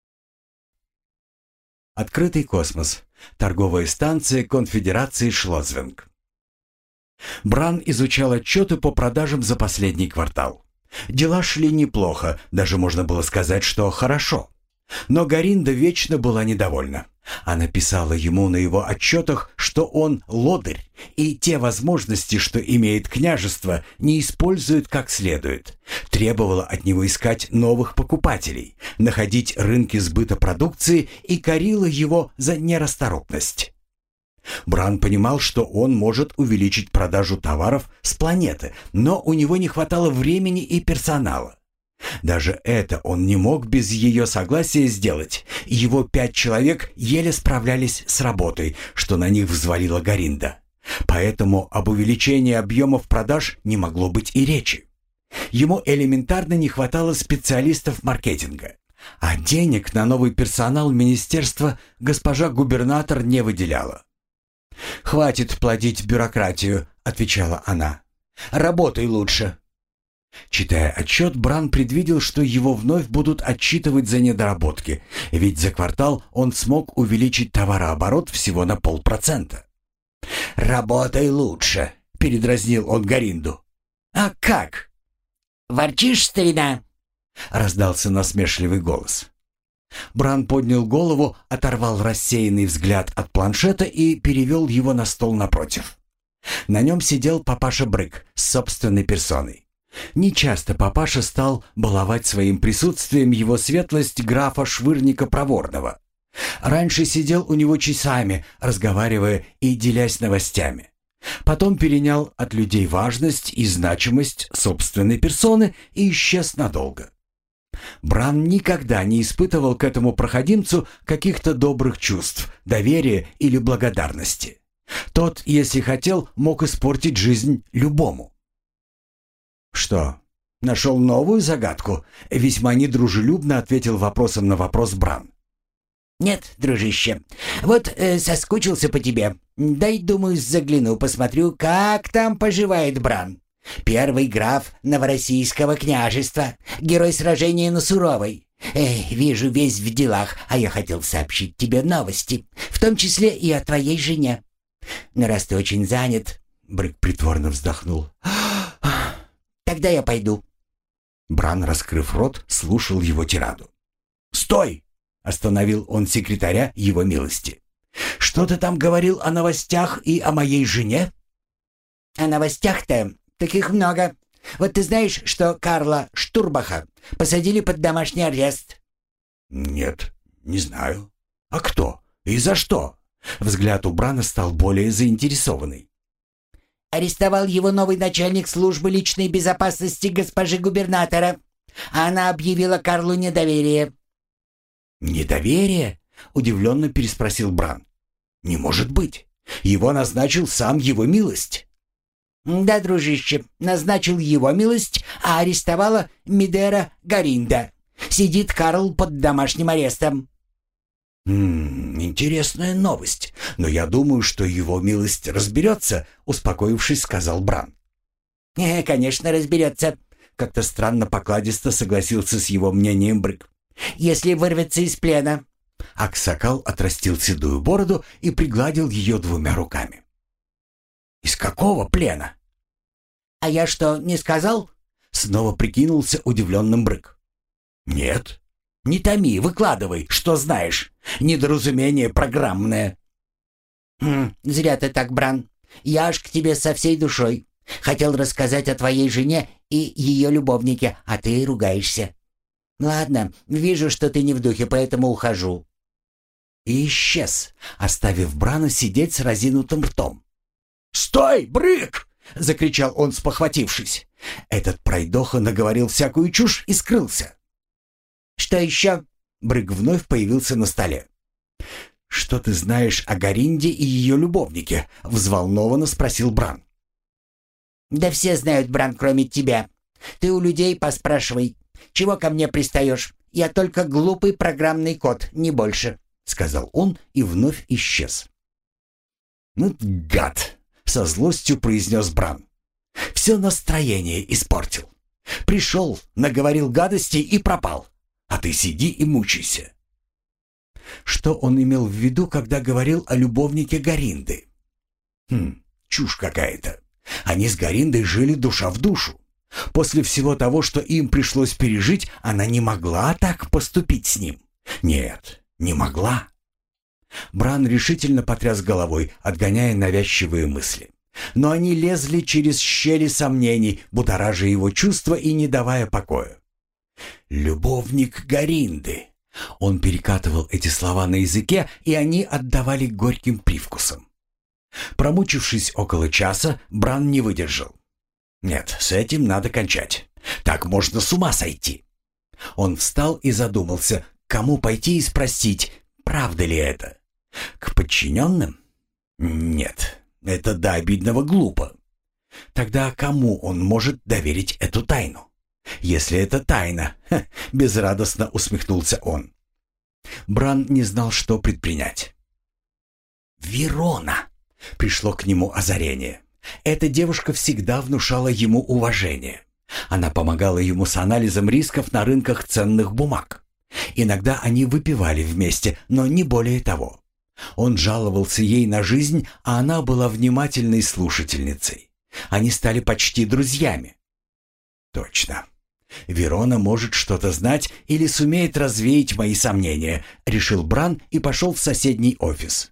Speaker 1: Открытый космос. Торговая станция Конфедерации Шлозвенг. Бран изучал отчеты по продажам за последний квартал. Дела шли неплохо, даже можно было сказать, что хорошо. Но Горинда вечно была недовольна. Она писала ему на его отчетах, что он лодырь, и те возможности, что имеет княжество, не использует как следует. Требовала от него искать новых покупателей, находить рынки сбыта продукции и корила его за нерасторопность. Бран понимал, что он может увеличить продажу товаров с планеты, но у него не хватало времени и персонала. Даже это он не мог без ее согласия сделать. Его пять человек еле справлялись с работой, что на них взвалила Горинда. Поэтому об увеличении объемов продаж не могло быть и речи. Ему элементарно не хватало специалистов маркетинга. А денег на новый персонал министерства госпожа губернатор не выделяла. «Хватит плодить бюрократию», — отвечала она. «Работай лучше». Читая отчет, Бран предвидел, что его вновь будут отчитывать за недоработки, ведь за квартал он смог увеличить товарооборот всего на полпроцента. «Работай лучше», — передразнил он Горинду. «А как?»
Speaker 2: «Ворчишь, старина?»
Speaker 1: — раздался насмешливый голос. Бран поднял голову, оторвал рассеянный взгляд от планшета и перевел его на стол напротив. На нем сидел папаша Брык с собственной персоной. Нечасто папаша стал баловать своим присутствием его светлость графа Швырника Проворного. Раньше сидел у него часами, разговаривая и делясь новостями. Потом перенял от людей важность и значимость собственной персоны и исчез надолго. Бран никогда не испытывал к этому проходимцу каких-то добрых чувств, доверия или благодарности. Тот, если хотел, мог испортить жизнь любому. «Что, нашел новую загадку?» — весьма недружелюбно ответил вопросом на вопрос Бран.
Speaker 2: «Нет, дружище, вот э, соскучился по тебе. Дай, думаю, загляну, посмотрю, как там поживает Бран. Первый граф Новороссийского княжества, герой сражения на Суровой. Эй, вижу, весь в делах, а я хотел сообщить тебе новости, в том числе и о твоей жене. Но раз ты очень занят...» — Брык притворно вздохнул. «Тогда я пойду».
Speaker 1: Бран, раскрыв рот, слушал его тираду. «Стой!» — остановил он секретаря его милости. «Что ты там говорил о новостях и о моей жене?»
Speaker 2: «О новостях-то таких много. Вот ты знаешь, что Карла Штурбаха посадили под домашний арест?»
Speaker 1: «Нет, не знаю. А кто? И за что?» Взгляд у Брана стал более заинтересованный.
Speaker 2: «Арестовал его новый начальник службы личной безопасности госпожи губернатора. А она объявила Карлу недоверие».
Speaker 1: «Недоверие?» — удивленно переспросил Бран. «Не может быть! Его назначил сам его милость!»
Speaker 2: «Да, дружище, назначил его милость, а арестовала Мидера Гаринда. Сидит Карл под домашним арестом».
Speaker 1: «М-м, интересная новость, но я думаю, что его милость разберется», — успокоившись, сказал Бран.
Speaker 2: «Э, конечно, разберется», —
Speaker 1: как-то странно покладисто согласился с его мнением Брык.
Speaker 2: «Если вырвется из плена».
Speaker 1: Аксакал отрастил седую бороду и пригладил ее двумя руками. «Из какого плена?»
Speaker 2: «А я что, не сказал?»
Speaker 1: — снова прикинулся удивленным Брык. «Нет. Не томи, выкладывай, что знаешь. Недоразумение программное».
Speaker 2: «Хм, зря ты так, Бран. Я аж к тебе со всей душой. Хотел рассказать о твоей жене и ее любовнике, а ты ругаешься. Ладно, вижу, что ты не в духе, поэтому ухожу».
Speaker 1: И исчез, оставив Брана сидеть с разинутым ртом. «Стой, Брык!» — закричал он, спохватившись. Этот пройдоха наговорил всякую чушь и скрылся.
Speaker 2: «Что еще?»
Speaker 1: — Брык вновь появился на столе. «Что ты знаешь о Гаринде и ее любовнике?» — взволнованно спросил Бран.
Speaker 2: «Да все знают, Бран, кроме тебя. Ты у людей поспрашивай. Чего ко мне пристаешь? Я только глупый программный код, не больше», — сказал он и вновь исчез.
Speaker 1: «Ну, гад!» — со злостью произнес Бран. «Все настроение испортил. Пришел, наговорил гадостей и пропал. А ты сиди и мучайся». Что он имел в виду, когда говорил о любовнике Гаринды? Хм, чушь какая-то. Они с Гариндой жили душа в душу. После всего того, что им пришлось пережить, она не могла так поступить с ним. Нет, не могла. Бран решительно потряс головой, отгоняя навязчивые мысли. Но они лезли через щели сомнений, будоража его чувства и не давая покоя. «Любовник Гаринды». Он перекатывал эти слова на языке, и они отдавали горьким привкусом. Промучившись около часа, Бран не выдержал. «Нет, с этим надо кончать. Так можно с ума сойти». Он встал и задумался, кому пойти и спросить, правда ли это. К подчиненным? Нет, это до обидного глупо. Тогда кому он может доверить эту тайну? Если это тайна, ха, безрадостно усмехнулся он. Бран не знал, что предпринять. «Верона!» — пришло к нему озарение. Эта девушка всегда внушала ему уважение. Она помогала ему с анализом рисков на рынках ценных бумаг. Иногда они выпивали вместе, но не более того. Он жаловался ей на жизнь, а она была внимательной слушательницей. Они стали почти друзьями. «Точно. Верона может что-то знать или сумеет развеять мои сомнения», — решил Бран и пошел в соседний офис.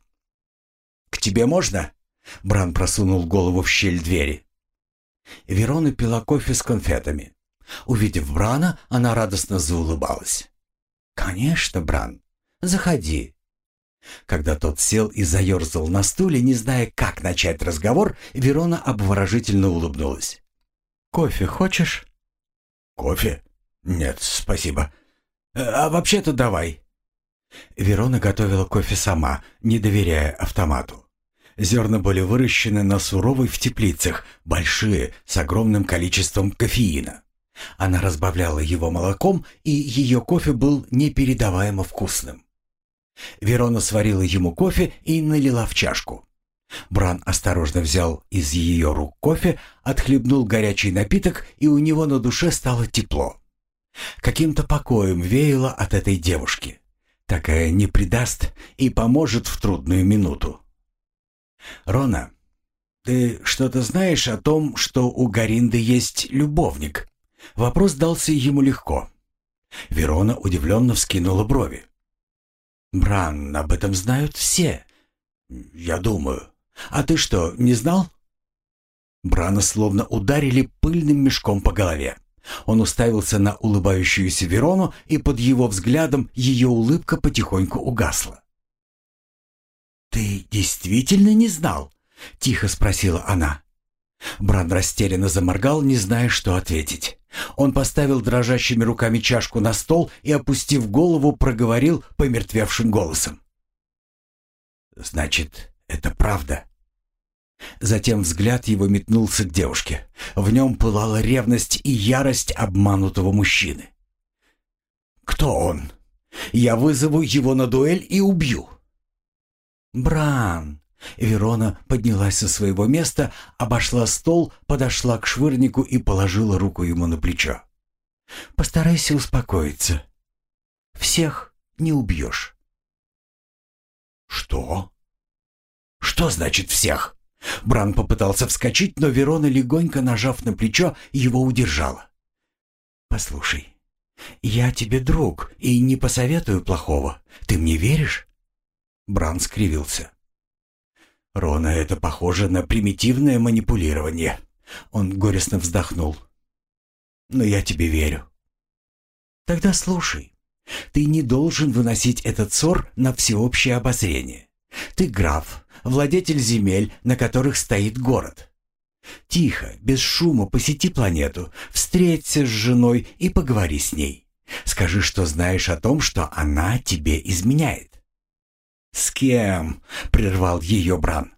Speaker 1: «К тебе можно?» — Бран просунул голову в щель двери. Верона пила кофе с конфетами. Увидев Брана, она радостно заулыбалась. «Конечно, Бран. Заходи». Когда тот сел и заерзал на стуле, не зная, как начать разговор, Верона обворожительно улыбнулась. «Кофе хочешь?» «Кофе? Нет, спасибо. А вообще-то давай». Верона готовила кофе сама, не доверяя автомату. Зерна были выращены на суровой в теплицах, большие, с огромным количеством кофеина. Она разбавляла его молоком, и ее кофе был непередаваемо вкусным. Верона сварила ему кофе и налила в чашку. Бран осторожно взял из ее рук кофе, отхлебнул горячий напиток, и у него на душе стало тепло. Каким-то покоем веяло от этой девушки. Такая не предаст и поможет в трудную минуту. «Рона, ты что-то знаешь о том, что у Гаринды есть любовник?» Вопрос дался ему легко. Верона удивленно вскинула брови. «Бран, об этом знают все. Я думаю. А ты что, не знал?» Брана словно ударили пыльным мешком по голове. Он уставился на улыбающуюся Верону, и под его взглядом ее улыбка потихоньку угасла. «Ты действительно не знал?» — тихо спросила она. Бран растерянно заморгал, не зная, что ответить. Он поставил дрожащими руками чашку на стол и, опустив голову, проговорил помертвевшим голосом. «Значит, это правда?» Затем взгляд его метнулся к девушке. В нем пылала ревность и ярость обманутого мужчины. «Кто он? Я вызову его на дуэль и убью!» «Бран!» Верона поднялась со своего места, обошла стол, подошла к швырнику и положила руку ему на плечо. «Постарайся успокоиться. Всех не убьешь». «Что? Что значит всех?» Бран попытался вскочить, но Верона, легонько нажав на плечо, его удержала. «Послушай, я тебе друг и не посоветую плохого. Ты мне веришь?» Бран скривился. «Рона, это похоже на примитивное манипулирование». Он горестно вздохнул. «Но я тебе верю». «Тогда слушай. Ты не должен выносить этот ссор на всеобщее обозрение. Ты граф, владетель земель, на которых стоит город. Тихо, без шума посети планету, встреться с женой и поговори с ней. Скажи, что знаешь о том, что она тебе изменяет». «С кем?» — прервал ее Бран.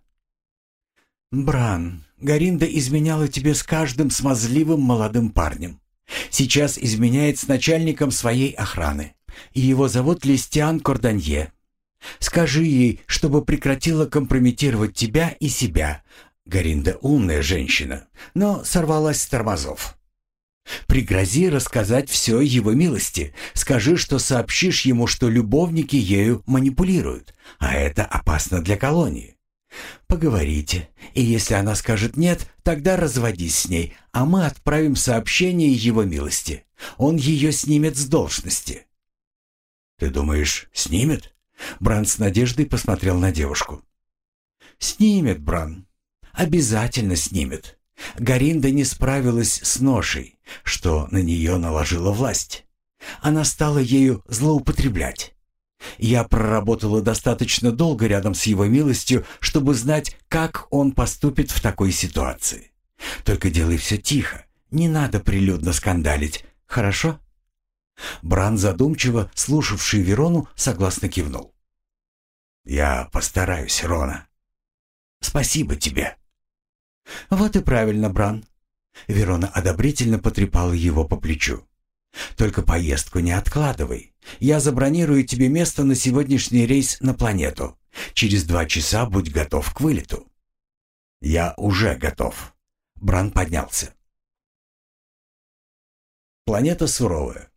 Speaker 1: «Бран, Гаринда изменяла тебе с каждым смазливым молодым парнем. Сейчас изменяет с начальником своей охраны. Его зовут Листиан Корданье. Скажи ей, чтобы прекратила компрометировать тебя и себя. Гаринда умная женщина, но сорвалась с тормозов. Пригрози рассказать все его милости. Скажи, что сообщишь ему, что любовники ею манипулируют, а это опасно для колонии. Поговорите, и если она скажет «нет», тогда разводись с ней, а мы отправим сообщение его милости. Он ее снимет с должности». «Ты думаешь, снимет?» Бран с надеждой посмотрел на девушку. «Снимет, Бран. Обязательно снимет. Гаринда не справилась с ношей, что на нее наложила власть. Она стала ею злоупотреблять. Я проработала достаточно долго рядом с его милостью, чтобы знать, как он поступит в такой ситуации. Только делай все тихо, не надо прилюдно скандалить, хорошо?» Бран, задумчиво слушавший Верону, согласно кивнул. «Я постараюсь, Рона. Спасибо тебе». «Вот и правильно, Бран». Верона одобрительно потрепала его по плечу. «Только поездку не откладывай. Я забронирую тебе место на сегодняшний рейс на планету. Через два часа будь готов к вылету». «Я уже готов». Бран поднялся. Планета суровая.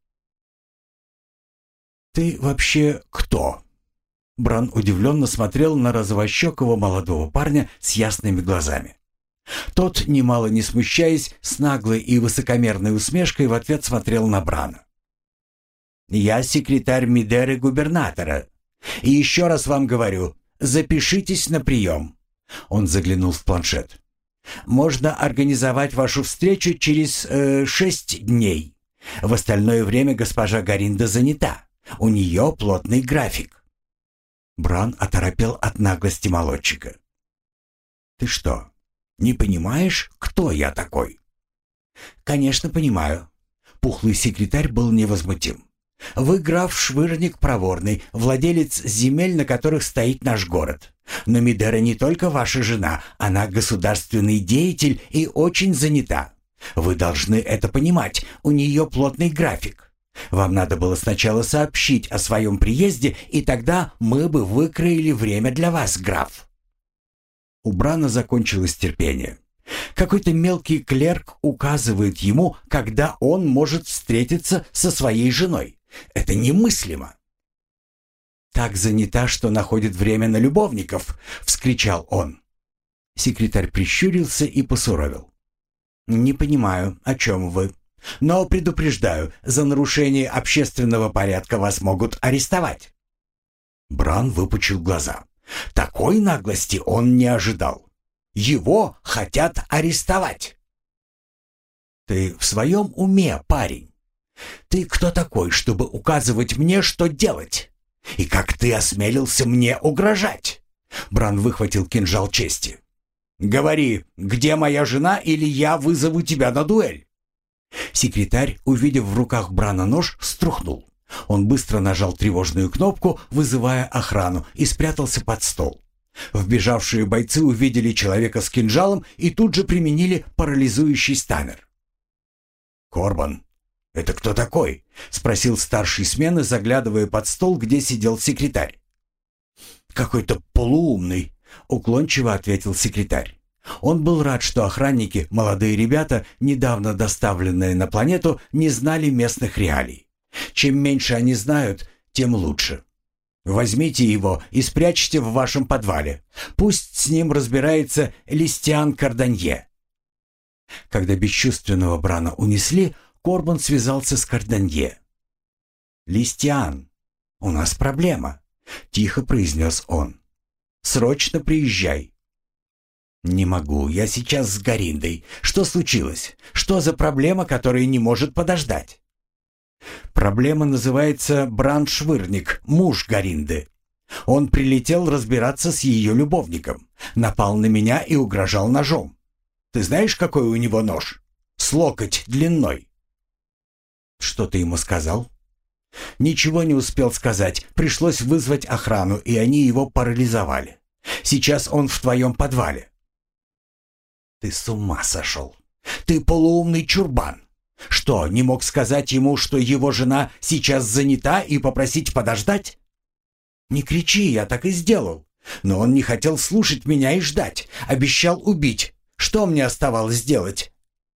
Speaker 1: «Ты вообще кто?» Бран удивленно смотрел на розовощекого молодого парня с ясными глазами. Тот, немало не смущаясь, с наглой и высокомерной усмешкой в ответ смотрел на Брана. «Я секретарь Мидеры губернатора. И еще раз вам говорю, запишитесь на прием». Он заглянул в планшет. «Можно организовать вашу встречу через э, шесть дней. В остальное время госпожа Гаринда занята. У нее плотный график». Бран оторопел от наглости молодчика. «Ты что, не понимаешь, кто я такой?» «Конечно, понимаю». Пухлый секретарь был невозмутим. «Вы граф Швырник Проворный, владелец земель, на которых стоит наш город. Но Мидера не только ваша жена, она государственный деятель и очень занята. Вы должны это понимать, у нее плотный график. Вам надо было сначала сообщить о своем приезде, и тогда мы бы выкроили время для вас, граф». У Брана закончилось терпение. Какой-то мелкий клерк указывает ему, когда он может встретиться со своей женой. Это немыслимо. «Так занята, что находит время на любовников», — вскричал он. Секретарь прищурился и посуровил. «Не понимаю, о чем вы. Но предупреждаю, за нарушение общественного порядка вас могут арестовать». Бран выпучил глаза. Такой наглости он не ожидал. Его хотят арестовать. «Ты в своем уме, парень? Ты кто такой, чтобы указывать мне, что делать? И как ты осмелился мне угрожать?» Бран выхватил кинжал чести. Говори, где моя жена, или я вызову тебя на дуэль!»
Speaker 2: Секретарь, увидев в руках Брана нож, струхнул. Он быстро нажал тревожную кнопку, вызывая охрану, и спрятался под стол. Вбежавшие бойцы увидели человека с кинжалом и тут же применили парализующий стаммер.
Speaker 1: «Корбан, это кто такой?» — спросил старший смены, заглядывая под стол, где сидел секретарь.
Speaker 2: «Какой-то полуумный», — уклончиво ответил секретарь. Он был рад, что охранники, молодые ребята, недавно доставленные на планету, не знали местных реалий. Чем меньше они знают, тем лучше. Возьмите его и спрячьте в вашем подвале. Пусть с ним разбирается Листиан Карданье. Когда бесчувственного Брана унесли, Корбан связался с Карданье. «Листиан, у нас проблема», — тихо произнес он. «Срочно приезжай». «Не могу, я сейчас с Гариндой. Что случилось? Что за проблема, которая не может подождать?» «Проблема называется Бран Швырник, муж Гаринды. Он прилетел разбираться с ее любовником, напал на меня и угрожал ножом. Ты знаешь, какой у него нож? С локоть длиной». «Что ты ему сказал?» «Ничего не успел сказать. Пришлось вызвать охрану, и они его парализовали. Сейчас он в твоем подвале». «Ты с ума сошел! Ты полуумный чурбан! Что, не мог сказать ему, что его жена сейчас занята, и попросить подождать?» «Не кричи, я так и сделал. Но он не хотел слушать меня и ждать. Обещал убить. Что мне оставалось делать?»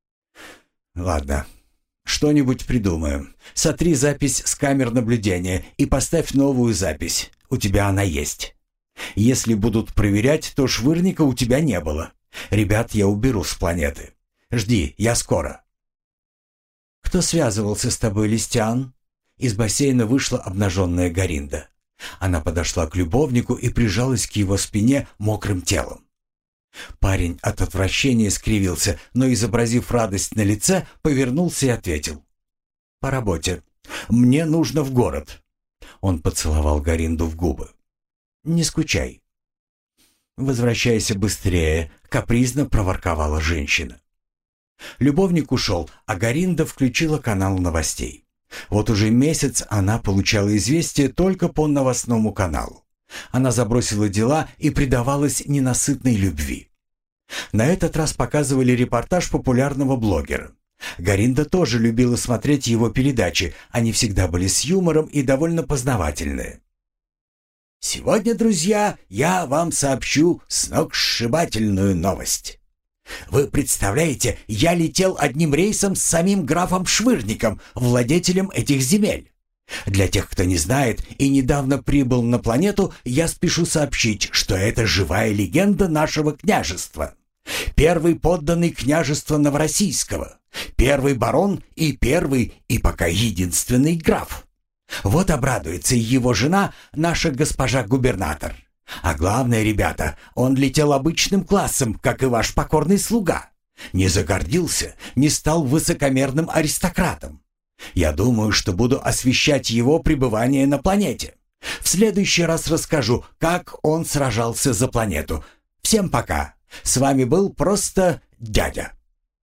Speaker 2: «Ладно, что-нибудь придумаю. Сотри запись с камер наблюдения и поставь новую запись. У тебя она есть. Если будут проверять, то Швырника у тебя не было. Ребят я уберу с планеты. Жди, я скоро». «Кто связывался с тобой, Листиан?» Из бассейна вышла обнаженная Гаринда. Она подошла к любовнику и прижалась к его спине мокрым телом. Парень от отвращения скривился, но, изобразив радость на лице, повернулся и ответил. «По работе. Мне нужно в город». Он поцеловал Гаринду в губы. «Не скучай». «Возвращайся быстрее», — капризно проворковала женщина. Любовник ушел, а Гаринда включила канал новостей. Вот уже месяц она получала известия только по новостному каналу. Она забросила дела и предавалась ненасытной любви. На этот раз показывали репортаж популярного блогера. Гаринда тоже любила смотреть его передачи, они всегда были с юмором и довольно познавательные. «Сегодня, друзья, я вам сообщу сногсшибательную новость. Вы представляете, я летел одним рейсом с самим графом Швырником, владетелем этих земель. Для тех, кто не знает и недавно прибыл на планету, я спешу сообщить, что это живая легенда нашего княжества. Первый подданный княжества Новороссийского, первый барон и первый и пока единственный граф. Вот обрадуется и его жена, наша госпожа губернатор. А главное, ребята, он летел обычным классом, как и ваш покорный слуга. Не загордился, не стал высокомерным аристократом. Я думаю, что буду освещать его пребывание на планете. В следующий раз расскажу, как он сражался за планету. Всем пока. С вами был просто дядя».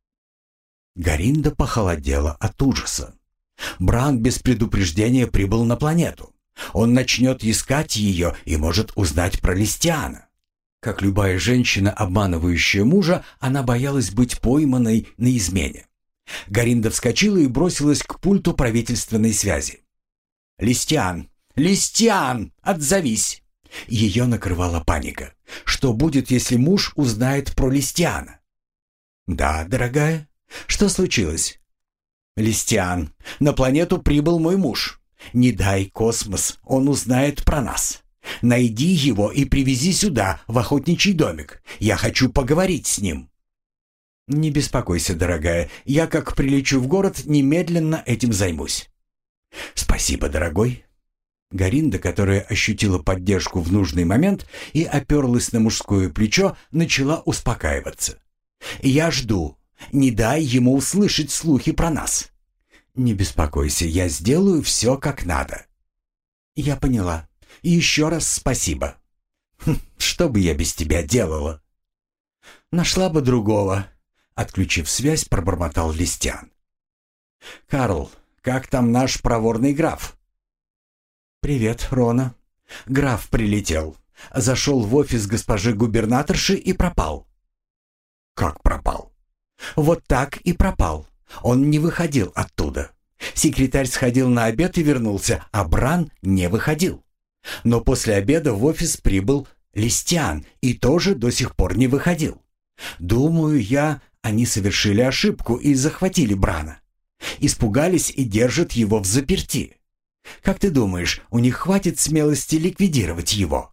Speaker 2: Гаринда похолодела от ужаса. Бран без предупреждения прибыл на планету. Он начнет искать ее и может узнать про Листиана. Как любая женщина, обманывающая мужа, она боялась быть пойманной на измене. Гаринда вскочила и бросилась к пульту правительственной связи. «Листиан! Листиан! Отзовись!» Ее накрывала паника. Что будет, если муж узнает про Листиана? «Да, дорогая. Что случилось?» «Листиан, на планету прибыл мой муж. Не дай космос, он узнает про нас. Найди его и привези сюда, в охотничий домик. Я хочу поговорить с ним». «Не беспокойся, дорогая. Я, как прилечу в город, немедленно этим займусь». «Спасибо, дорогой». Гаринда, которая ощутила поддержку в нужный момент и оперлась на мужское плечо, начала успокаиваться. «Я жду. Не дай ему услышать слухи про нас». «Не беспокойся, я сделаю все как надо». «Я поняла. И еще раз спасибо». Хм, «Что бы я без тебя делала?»
Speaker 1: Нашла бы другого», — отключив связь, пробормотал Листиан. «Карл, как там наш проворный граф?» «Привет, Рона. Граф прилетел. Зашел в офис госпожи губернаторши и пропал». «Как пропал?» «Вот так и пропал. Он не выходил оттуда. Секретарь сходил на обед и вернулся, а Бран не выходил. Но после обеда в офис прибыл Листиан и тоже до сих пор не выходил. Думаю я, они совершили ошибку и захватили Брана. Испугались и держат его взаперти. Как ты думаешь, у них хватит смелости ликвидировать его?»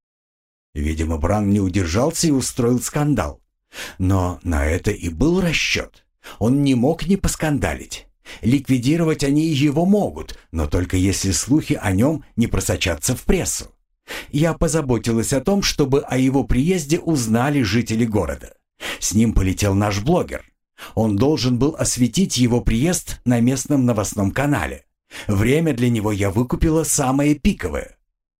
Speaker 1: Видимо, Бран не удержался и устроил скандал. Но на это и был расчет. Он не мог не поскандалить. Ликвидировать они его могут, но только если слухи о нем не просочатся в прессу. Я позаботилась о том, чтобы о его приезде узнали жители города. С ним полетел наш блогер. Он должен был осветить его приезд на местном новостном канале. Время для него я выкупила самое пиковое.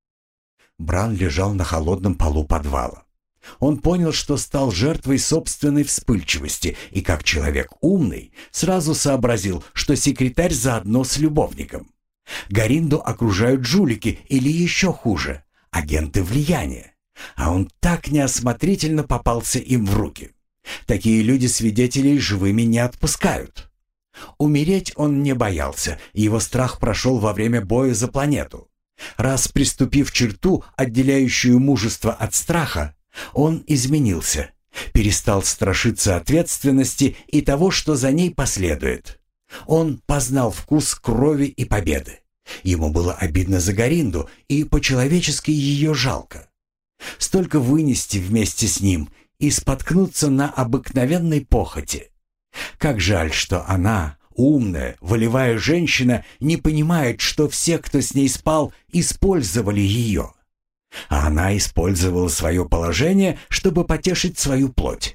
Speaker 1: Бран лежал на холодном полу подвала. Он понял, что стал жертвой собственной вспыльчивости и, как человек умный, сразу сообразил, что секретарь заодно с любовником. Горинду окружают жулики или еще хуже – агенты влияния. А он так неосмотрительно попался им в руки. Такие люди свидетелей живыми не отпускают. Умереть он не боялся, его страх прошел во время боя за планету. Раз приступив черту, отделяющую мужество от страха, он изменился, перестал страшиться ответственности и того, что за ней последует. Он познал вкус крови и победы. Ему было обидно за Горинду и по-человечески ее жалко. Столько вынести вместе с ним и споткнуться на обыкновенной похоти. Как жаль, что она, умная, волевая женщина, не понимает, что все, кто с ней спал, использовали ее. А она использовала свое положение, чтобы потешить свою плоть.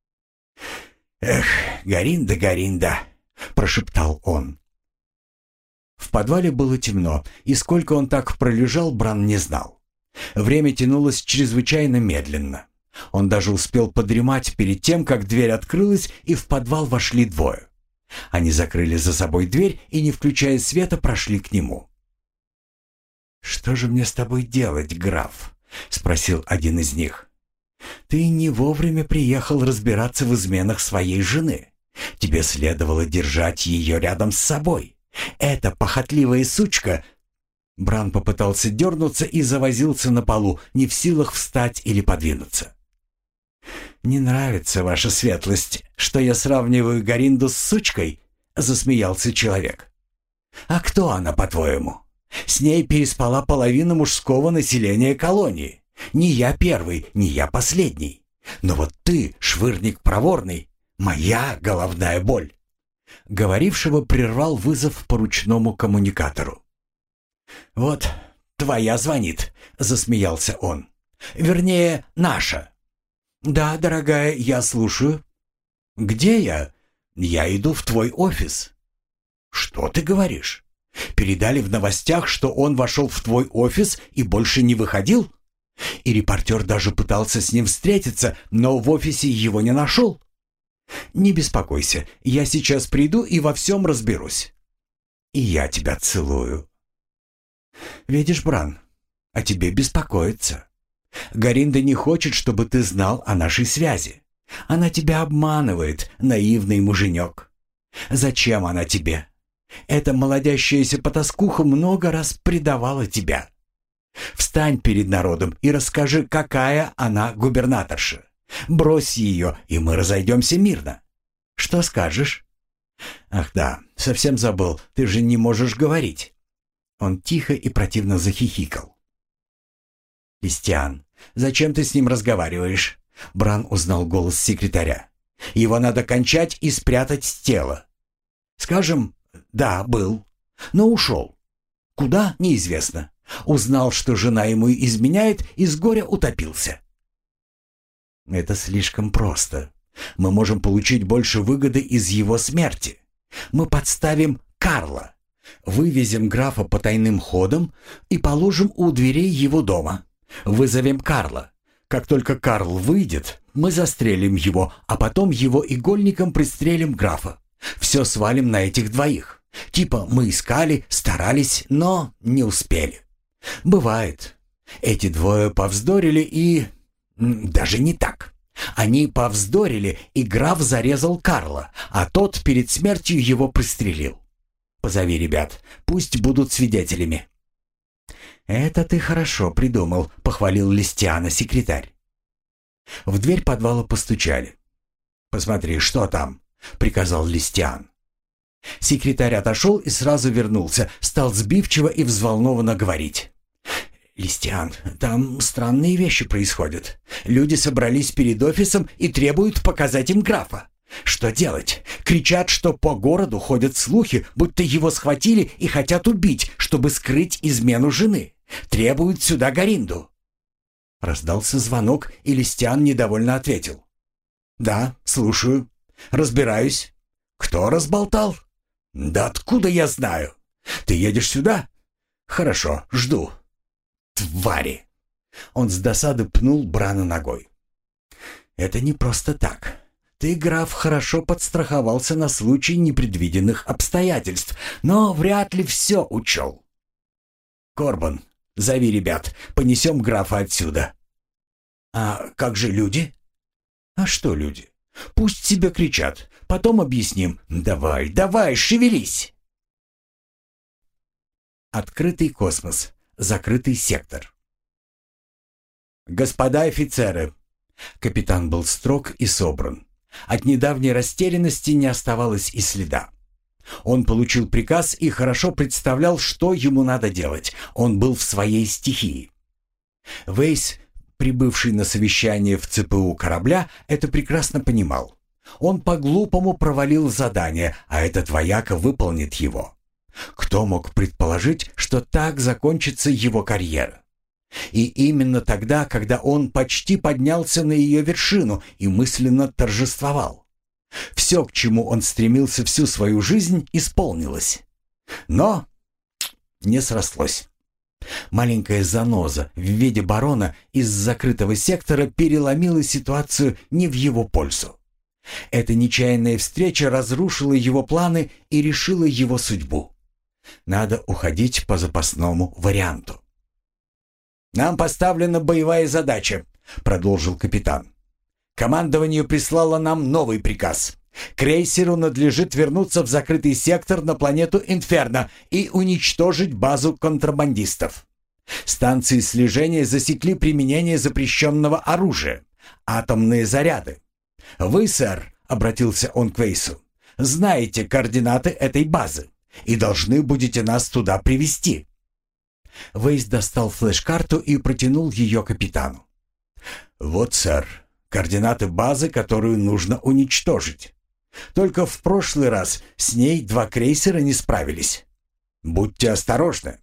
Speaker 1: «Эх, Горинда, Горинда!» — прошептал он. В подвале было темно, и сколько он так пролежал, Бран не знал. Время тянулось чрезвычайно медленно. Он даже успел подремать перед тем, как дверь открылась, и в подвал вошли двое. Они закрыли за собой дверь и, не включая света, прошли к нему. «Что же мне с тобой делать, граф?» — спросил один из них. «Ты не вовремя приехал разбираться в изменах своей жены. Тебе следовало держать ее рядом с собой. Эта похотливая сучка...» Бран попытался дернуться и завозился на полу, не в силах встать или подвинуться. «Не нравится, ваша светлость, что я сравниваю Горинду с сучкой?» — засмеялся человек. «А кто она, по-твоему? С ней переспала половина мужского населения колонии. Не я первый, не я последний. Но вот ты, швырник проворный, моя головная боль». Говорившего прервал вызов по ручному коммуникатору. «Вот, твоя звонит», — засмеялся он. «Вернее, наша». «Да, дорогая, я слушаю». «Где я?» «Я иду в твой офис». «Что ты говоришь? Передали в новостях, что он вошел в твой офис и больше не выходил? И репортер даже пытался с ним встретиться, но в офисе его не нашел?» «Не беспокойся, я сейчас приду и во всем разберусь». «И я тебя целую». «Видишь, Бран, о тебе беспокоится. Горинда не хочет, чтобы ты знал о нашей связи. Она тебя обманывает, наивный муженек. Зачем она тебе? Эта молодящаяся потаскуха много раз предавала тебя. Встань перед народом и расскажи, какая она губернаторша. Брось ее, и мы разойдемся мирно. Что скажешь?» «Ах да, совсем забыл, ты же не можешь говорить». Он тихо и противно захихикал. «Листиан, зачем ты с ним разговариваешь?» Бран узнал голос секретаря. «Его надо кончать и спрятать с тела. Скажем, да, был, но ушел. Куда — неизвестно. Узнал, что жена ему изменяет, и с горя утопился». «Это слишком просто. Мы можем получить больше выгоды из его смерти. Мы подставим Карла. Вывезем графа по тайным ходам и положим у дверей его дома. Вызовем Карла. Как только Карл выйдет, Мы застрелим его, а потом его игольником пристрелим графа. Все свалим на этих двоих. Типа мы искали, старались, но не успели. Бывает. Эти двое повздорили и... Даже не так. Они повздорили, и граф зарезал Карла, а тот перед смертью его пристрелил. Позови ребят, пусть будут свидетелями». «Это ты хорошо придумал», — похвалил Листиана секретарь. В дверь подвала постучали. «Посмотри, что там», — приказал Листиан. Секретарь отошел и сразу вернулся, стал сбивчиво и взволнованно говорить. «Листиан, там странные вещи происходят. Люди собрались перед офисом и требуют показать им графа. Что делать? Кричат, что по городу ходят слухи, будто его схватили и хотят убить, чтобы скрыть измену жены. Требуют сюда Горинду». Раздался звонок, и Листиан недовольно ответил. «Да, слушаю. Разбираюсь. Кто разболтал?» «Да откуда я знаю? Ты едешь сюда? Хорошо, жду». «Твари!» Он с досады пнул Брана ногой. «Это не просто так. Ты, граф, хорошо подстраховался на случай непредвиденных обстоятельств, но вряд ли все учел. Корбан, зови ребят, понесем графа отсюда». «А как же люди?» «А что люди? Пусть себе кричат, потом объясним. Давай, давай, шевелись!» Открытый космос. Закрытый сектор. «Господа офицеры!» Капитан был строг и собран. От недавней растерянности не оставалось и следа. Он получил приказ и хорошо представлял, что ему надо делать. Он был в своей стихии. Вейс, прибывший на совещание в ЦПУ корабля, это прекрасно понимал. Он по-глупому провалил задание, а этот вояка выполнит его. Кто мог предположить, что так закончится его карьера? И именно тогда, когда он почти поднялся на ее вершину и мысленно торжествовал. Все, к чему он стремился всю свою жизнь, исполнилось. Но не срослось. Маленькая заноза в виде барона из закрытого сектора переломила ситуацию не в его пользу. Эта нечаянная встреча разрушила его планы и решила его судьбу. Надо уходить по запасному варианту. «Нам поставлена боевая задача», — продолжил капитан. «Командование прислало нам новый приказ. Крейсеру надлежит вернуться в закрытый сектор на планету Инферно и уничтожить базу контрабандистов. Станции слежения засекли применение запрещенного оружия, атомные заряды. Вы, сэр, — обратился он к Вейсу, — знаете координаты этой базы и должны будете нас туда привести». Вейс достал флеш-карту и протянул ее капитану. «Вот, сэр, координаты базы, которую нужно уничтожить. Только в прошлый раз с ней два крейсера не справились. Будьте осторожны».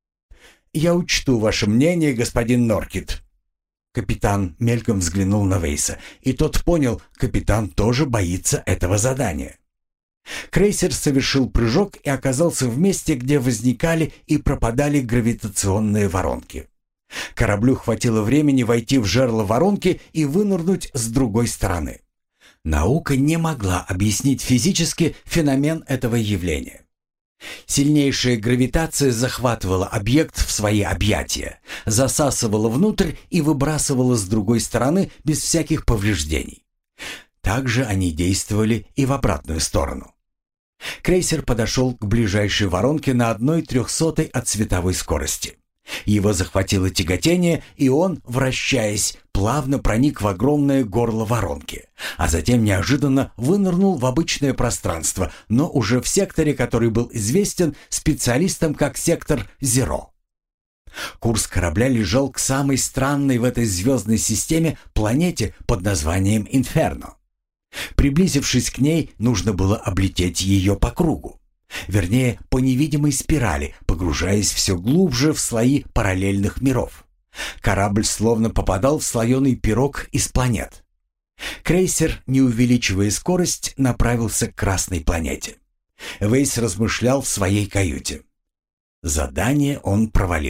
Speaker 1: «Я учту ваше мнение, господин Норкит». Капитан мельком взглянул на Вейса, и тот понял, капитан тоже боится этого задания. Крейсер совершил прыжок и оказался в месте, где возникали и пропадали гравитационные воронки. Кораблю хватило времени войти в жерло воронки и вынырнуть с другой стороны. Наука не могла объяснить физически феномен этого явления. Сильнейшая гравитация захватывала объект в свои объятия, засасывала внутрь и выбрасывала с другой стороны без всяких повреждений. Также они действовали и в обратную сторону. Крейсер подошел к ближайшей воронке на одной трехсотой от световой скорости. Его захватило тяготение, и он, вращаясь, плавно проник в огромное горло воронки, а затем неожиданно вынырнул в обычное пространство, но уже в секторе, который был известен специалистам как сектор Зеро. Курс корабля лежал к самой странной в этой звездной системе планете под названием Инферно. Приблизившись к ней, нужно было облететь ее по кругу. Вернее, по невидимой спирали, погружаясь все глубже в слои параллельных миров. Корабль словно попадал в слоеный пирог из планет. Крейсер, не увеличивая скорость, направился к красной планете. Вейс размышлял в своей каюте. Задание он провалил.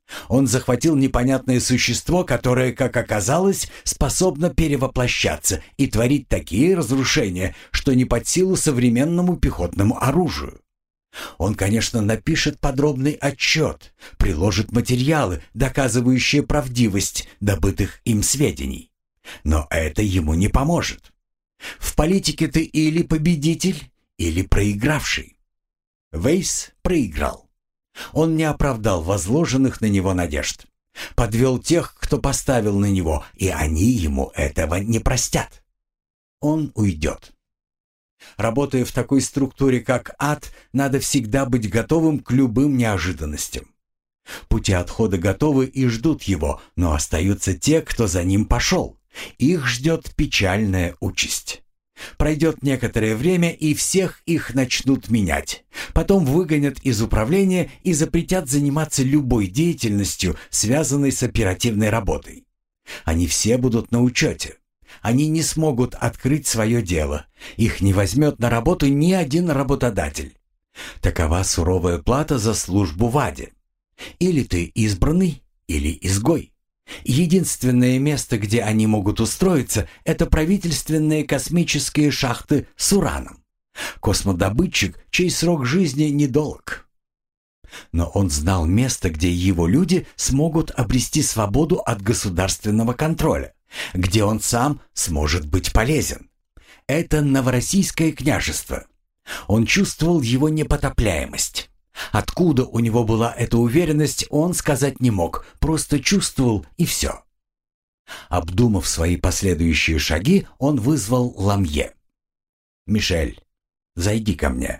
Speaker 1: Он захватил непонятное существо, которое, как оказалось, способно перевоплощаться и творить такие разрушения, что не под силу современному пехотному оружию. Он, конечно, напишет подробный отчет, приложит материалы, доказывающие правдивость добытых им сведений. Но это ему не поможет. В политике ты или победитель, или проигравший. Вейс проиграл. Он не оправдал возложенных на него надежд. Подвел тех, кто поставил на него, и они ему этого не простят. Он уйдет. Работая в такой структуре, как ад, надо всегда быть готовым к любым неожиданностям. Пути отхода готовы и ждут его, но остаются те, кто за ним пошел. Их ждет печальная участь. Пройдет некоторое время, и всех их начнут менять. Потом выгонят из управления и запретят заниматься любой деятельностью, связанной с оперативной работой. Они все будут на учете. Они не смогут открыть свое дело. Их не возьмет на работу ни один работодатель. Такова суровая плата за службу в аде. Или ты избранный, или изгой. Единственное место, где они могут устроиться, это правительственные космические шахты с ураном. Космодобытчик, чей срок жизни недолг. Но он знал место, где его люди смогут обрести свободу от государственного контроля, где он сам сможет быть полезен. Это Новороссийское княжество. Он чувствовал его непотопляемость. Откуда у него была эта уверенность, он сказать не мог, просто чувствовал и все. Обдумав свои последующие шаги, он вызвал Ламье. «Мишель, зайди ко мне».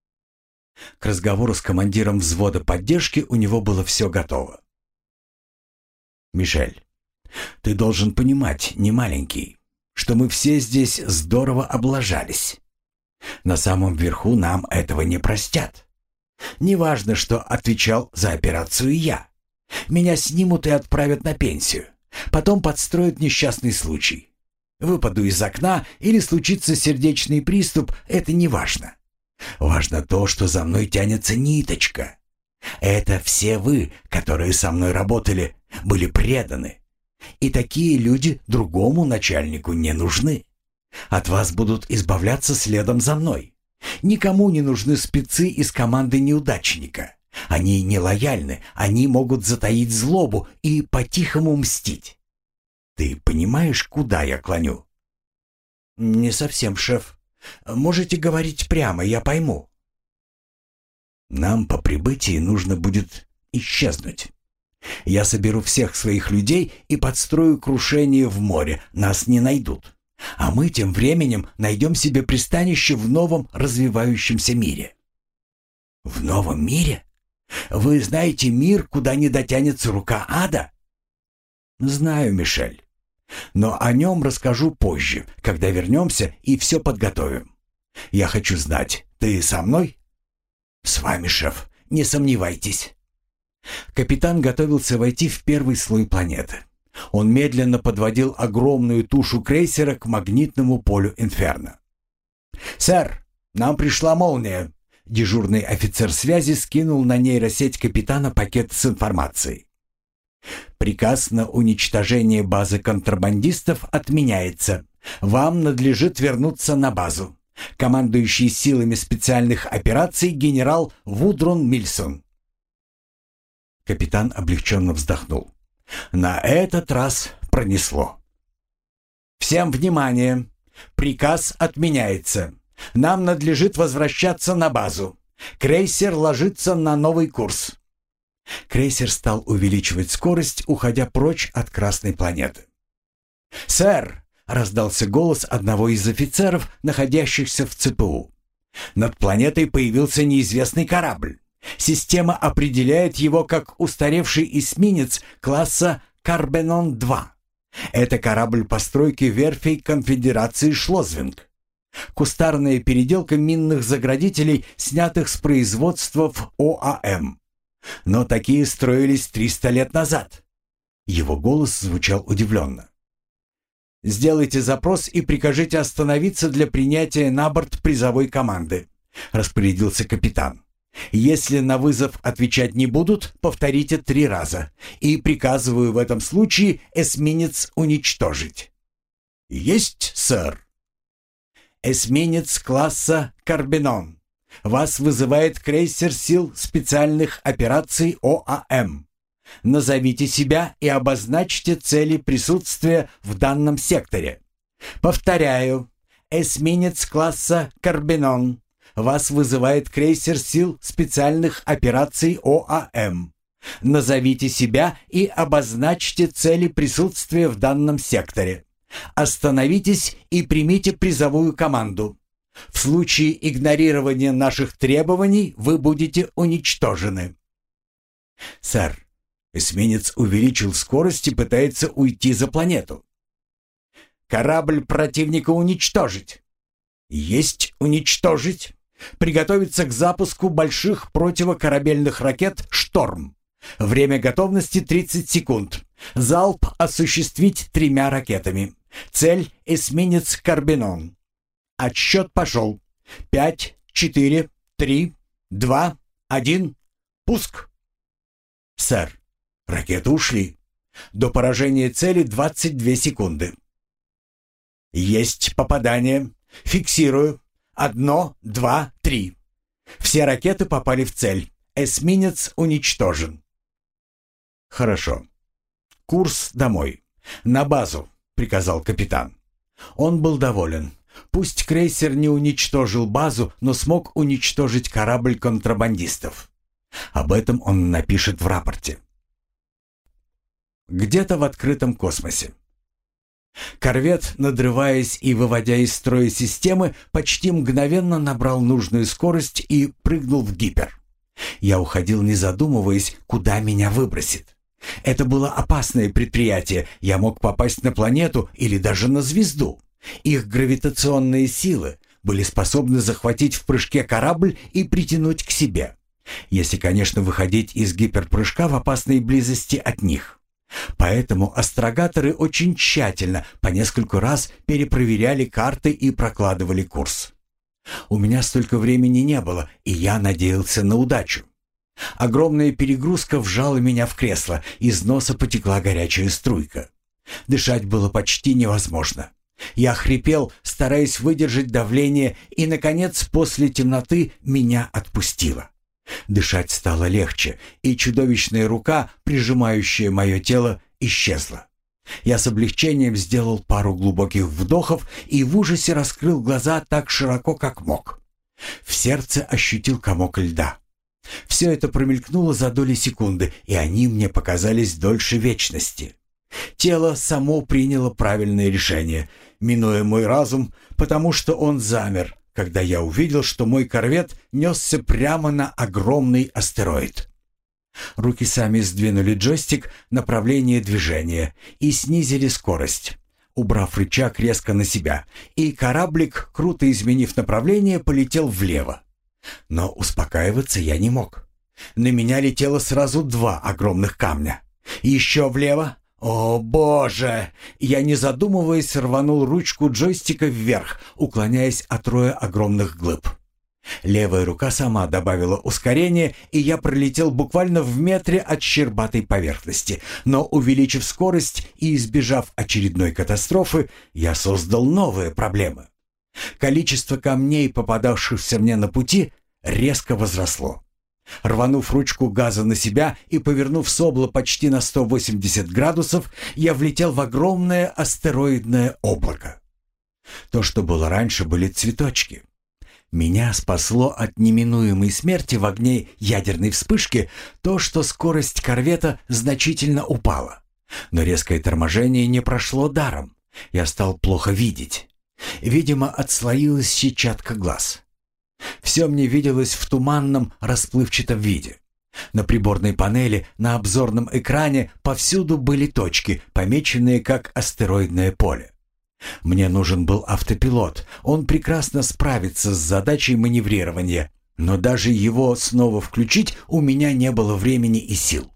Speaker 1: К разговору с командиром взвода поддержки у него было все готово. «Мишель, ты должен понимать, не маленький, что мы все здесь здорово облажались. На самом верху нам этого не простят. Неважно, что отвечал за операцию я. Меня снимут и отправят на пенсию. Потом подстроят несчастный случай. Выпаду из окна или случится сердечный приступ, это не важно. Важно то, что за мной тянется ниточка. Это все вы, которые со мной работали, были преданы. И такие люди другому начальнику не нужны. От вас будут избавляться следом за мной. Никому не нужны спецы из команды неудачника. Они не лояльны, они могут затаить злобу и по-тихому мстить. Ты понимаешь, куда я клоню?» «Не совсем, шеф. Можете говорить прямо, я пойму». «Нам по прибытии нужно будет исчезнуть. Я соберу всех своих людей и подстрою крушение в море, нас не найдут. А мы тем временем найдем себе пристанище в новом развивающемся мире». «В новом мире? Вы знаете мир, куда не дотянется рука ада?» «Знаю, Мишель. Но о нем расскажу позже, когда вернемся и все подготовим. Я хочу знать, ты со мной?» «С вами, шеф, не сомневайтесь». Капитан готовился войти в первый слой планеты. Он медленно подводил огромную тушу крейсера к магнитному полю Инферно. «Сэр, нам пришла молния!» Дежурный офицер связи скинул на нейросеть капитана пакет с информацией. «Приказ на уничтожение базы контрабандистов отменяется. Вам надлежит вернуться на базу. Командующий силами специальных операций генерал Вудрон Мильсон». Капитан облегченно вздохнул. На этот раз пронесло. «Всем внимание! Приказ отменяется. Нам надлежит возвращаться на базу. Крейсер ложится на новый курс». Крейсер стал увеличивать скорость, уходя прочь от Красной планеты. «Сэр!» — раздался голос одного из офицеров, находящихся в ЦПУ. «Над планетой появился неизвестный корабль. Система определяет его как устаревший эсминец класса «Карбенон-два». Это корабль постройки верфей Конфедерации Шлозвинг. Кустарная переделка минных заградителей, снятых с производства в ОАМ. Но такие строились триста лет назад. Его голос звучал удивленно. «Сделайте запрос и прикажите остановиться для принятия на борт призовой команды», — распорядился капитан. Если на вызов отвечать не будут, повторите три раза. И приказываю в этом случае эсминец уничтожить». «Есть, сэр». «Эсминец класса «Карбинон». Вас вызывает крейсер сил специальных операций ОАМ. Назовите себя и обозначьте цели присутствия в данном секторе. Повторяю, эсминец класса «Карбинон». Вас вызывает крейсер сил специальных операций ОАМ. Назовите себя и обозначьте цели присутствия в данном секторе. Остановитесь и примите призовую команду. В случае игнорирования наших требований вы будете уничтожены». «Сэр, эсминец увеличил скорость и пытается уйти за планету». «Корабль противника уничтожить». «Есть уничтожить. Приготовиться к запуску больших противокорабельных ракет «Шторм». Время готовности тридцать секунд. Залп осуществить тремя ракетами. Цель — эсминец «Карбинон». Отсчет пошел. Пять, четыре, три, два, один. Пуск. «Сэр, ракеты ушли. До поражения цели двадцать две секунды». «Есть попадание. Фиксирую. Одно, два, три. Все ракеты попали в цель. Эсминец уничтожен». «Хорошо. Курс домой. На базу», — приказал капитан. Он был доволен. Пусть крейсер не уничтожил базу, но смог уничтожить корабль контрабандистов. Об этом он напишет в рапорте. Где-то в открытом космосе. Корвет, надрываясь и выводя из строя системы, почти мгновенно набрал нужную скорость и прыгнул в гипер. Я уходил, не задумываясь, куда меня выбросит. Это было опасное предприятие. Я мог попасть на планету или даже на звезду. Их гравитационные силы были способны захватить в прыжке корабль и притянуть к себе. Если, конечно, выходить из гиперпрыжка в опасной близости от них. Поэтому астрогаторы очень тщательно, по нескольку раз перепроверяли карты и прокладывали курс. У меня столько времени не было, и я надеялся на удачу. Огромная перегрузка вжала меня в кресло, из носа потекла горячая струйка. Дышать было почти невозможно. Я хрипел, стараясь выдержать давление, и, наконец, после темноты меня отпустило. Дышать стало легче, и чудовищная рука, прижимающая мое тело, исчезла. Я с облегчением сделал пару глубоких вдохов и в ужасе раскрыл глаза так широко, как мог. В сердце ощутил комок льда. Все это промелькнуло за доли секунды, и они мне показались дольше вечности. Тело само приняло правильное решение, минуя мой разум, потому что он замер, когда я увидел, что мой корвет несся прямо на огромный астероид. Руки сами сдвинули джойстик направления движения и снизили скорость, убрав рычаг резко на себя, и кораблик, круто изменив направление, полетел влево. Но успокаиваться я не мог. На меня летело сразу два огромных камня. Еще влево. О, боже! Я, не задумываясь, рванул ручку джойстика вверх, уклоняясь от роя огромных глыб. Левая рука сама добавила ускорение, и я пролетел буквально в метре от щербатой поверхности. Но, увеличив скорость и избежав очередной катастрофы, я создал новые проблемы. Количество камней, попадавшихся мне на пути, резко возросло. Рванув ручку газа на себя и повернув собло почти на сто восемьдесят градусов, я влетел в огромное астероидное облако. То, что было раньше, были цветочки. Меня спасло от неминуемой смерти в огне ядерной вспышки то, что скорость корвета значительно упала. Но резкое торможение не прошло даром. Я стал плохо видеть. Видимо, отслоилась сетчатка глаз. Все мне виделось в туманном, расплывчатом виде. На приборной панели, на обзорном экране повсюду были точки, помеченные как астероидное поле. Мне нужен был автопилот, он прекрасно справится с задачей маневрирования, но даже его снова включить у меня не было времени и сил.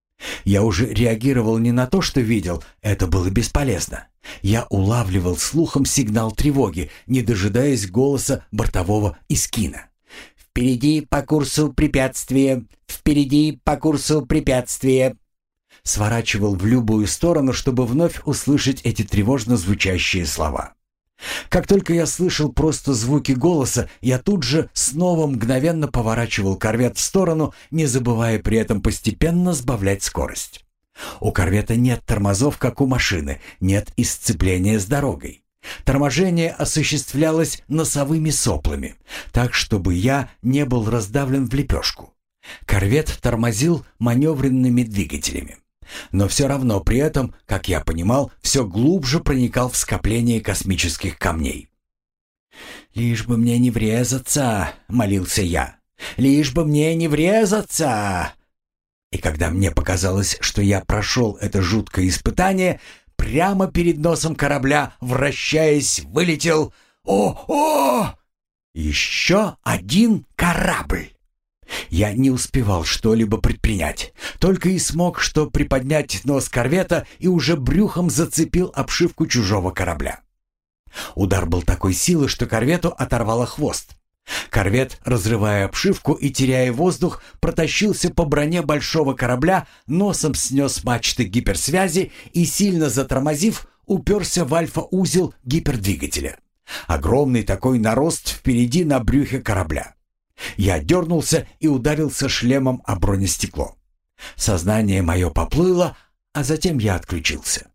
Speaker 1: Я уже реагировал не на то, что видел, это было бесполезно. Я улавливал слухом сигнал тревоги, не дожидаясь голоса бортового Искина.
Speaker 2: «Впереди по курсу препятствие! Впереди по курсу препятствие!» Сворачивал в любую сторону, чтобы вновь услышать эти тревожно звучащие слова. Как только я слышал просто звуки голоса, я тут же снова мгновенно поворачивал корвет в сторону, не забывая при этом постепенно сбавлять скорость. У корвета нет тормозов, как у машины, нет и сцепления с дорогой. Торможение осуществлялось носовыми соплами, так, чтобы я не был раздавлен в лепешку. Корвет тормозил маневренными двигателями. Но все равно при этом, как я понимал, все глубже проникал в скопление космических камней. «Лишь бы мне не врезаться!» — молился я. «Лишь бы мне не врезаться!» И когда мне показалось, что я прошел это жуткое испытание, прямо перед носом корабля, вращаясь, вылетел... О-о! Еще один корабль! Я не успевал что-либо предпринять, только и смог что приподнять нос корвета и уже брюхом зацепил обшивку чужого корабля. Удар был такой силы, что корвету оторвало хвост. Корвет, разрывая обшивку и теряя воздух, протащился по броне большого корабля, носом снес мачты гиперсвязи и, сильно затормозив, уперся в альфа-узел гипердвигателя. Огромный такой нарост впереди на брюхе корабля. Я дернулся и ударился шлемом о бронестекло. Сознание мое поплыло, а затем я отключился.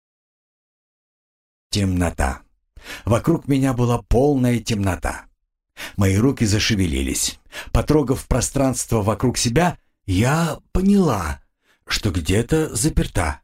Speaker 2: Темнота. Вокруг меня была полная темнота. Мои руки зашевелились. Потрогав пространство вокруг себя, я поняла, что где-то заперта.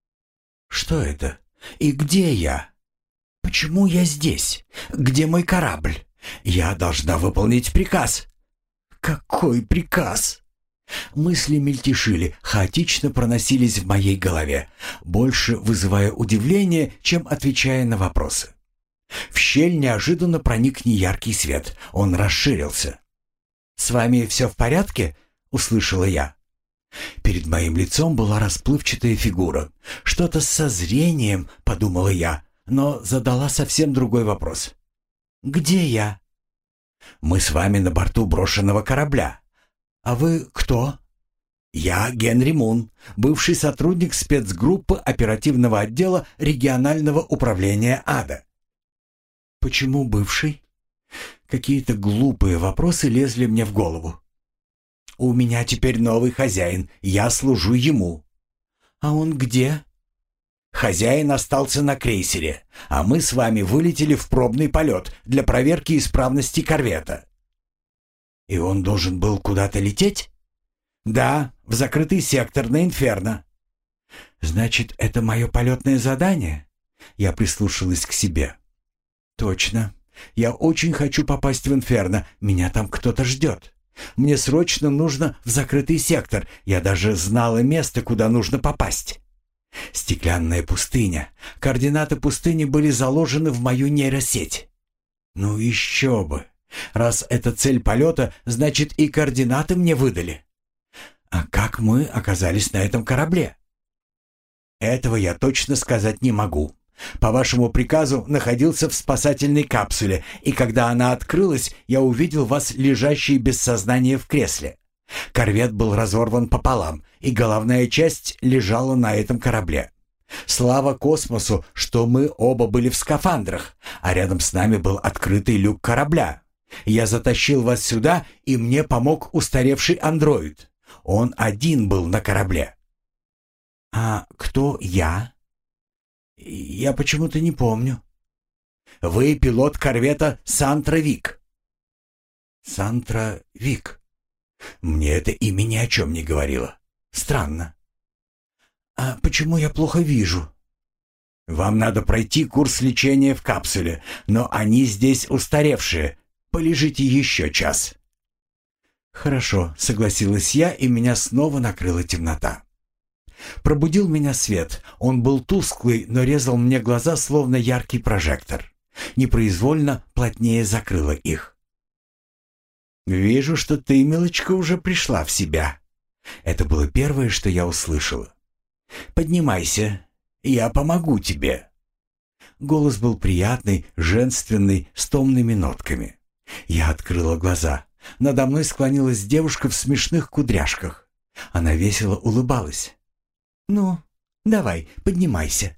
Speaker 2: Что это? И где я? Почему я здесь? Где мой корабль? Я должна выполнить приказ. Какой приказ? Мысли мельтешили, хаотично проносились в моей голове, больше вызывая удивление, чем отвечая на вопросы. В щель неожиданно проник неяркий свет. Он расширился. «С вами все в порядке?» — услышала я. Перед моим лицом была расплывчатая фигура. «Что-то со зрением», — подумала я, но задала совсем другой вопрос. «Где я?» «Мы с вами на борту брошенного корабля. А вы кто?» «Я Генри Мун, бывший сотрудник спецгруппы оперативного отдела регионального управления ада». «Почему бывший?» Какие-то глупые вопросы лезли мне в голову. «У меня теперь новый хозяин, я служу ему». «А он где?» «Хозяин остался на крейсере, а мы с вами вылетели в пробный полет для проверки исправности корвета». «И он должен был куда-то лететь?» «Да, в закрытый сектор на Инферно». «Значит, это мое полетное задание?» Я прислушалась к себе. «Точно. Я очень хочу попасть в Инферно. Меня там кто-то ждет. Мне срочно нужно в закрытый сектор. Я даже знала место, куда нужно попасть. Стеклянная пустыня. Координаты пустыни были заложены в мою нейросеть. Ну еще бы. Раз это цель полета, значит и координаты мне выдали. А как мы оказались на этом корабле? Этого я точно сказать не могу. По вашему приказу находился в спасательной капсуле, и когда она открылась, я увидел вас лежащие без сознания в кресле. Корвет был разорван пополам, и головная часть лежала на этом корабле. Слава космосу, что мы оба были в скафандрах, а рядом с нами был открытый люк корабля. Я затащил вас сюда, и мне помог устаревший андроид. Он один был на корабле. А кто я? Я почему-то не помню. Вы пилот корвета «Сантра Вик». «Сантра Вик». Мне это имя ни о чем не говорило. Странно. А почему я плохо вижу? Вам надо пройти курс лечения в капсуле, но они здесь устаревшие. Полежите еще час. Хорошо, согласилась я, и меня снова накрыла темнота. Пробудил меня свет. Он был тусклый, но резал мне глаза, словно яркий прожектор. Непроизвольно плотнее закрыла их. «Вижу, что ты, милочка, уже пришла в себя». Это было первое, что я услышала. «Поднимайся, я помогу тебе». Голос был приятный, женственный, с томными нотками. Я открыла глаза.
Speaker 1: Надо мной склонилась девушка в смешных кудряшках. Она весело улыбалась.
Speaker 2: «Ну, давай, поднимайся».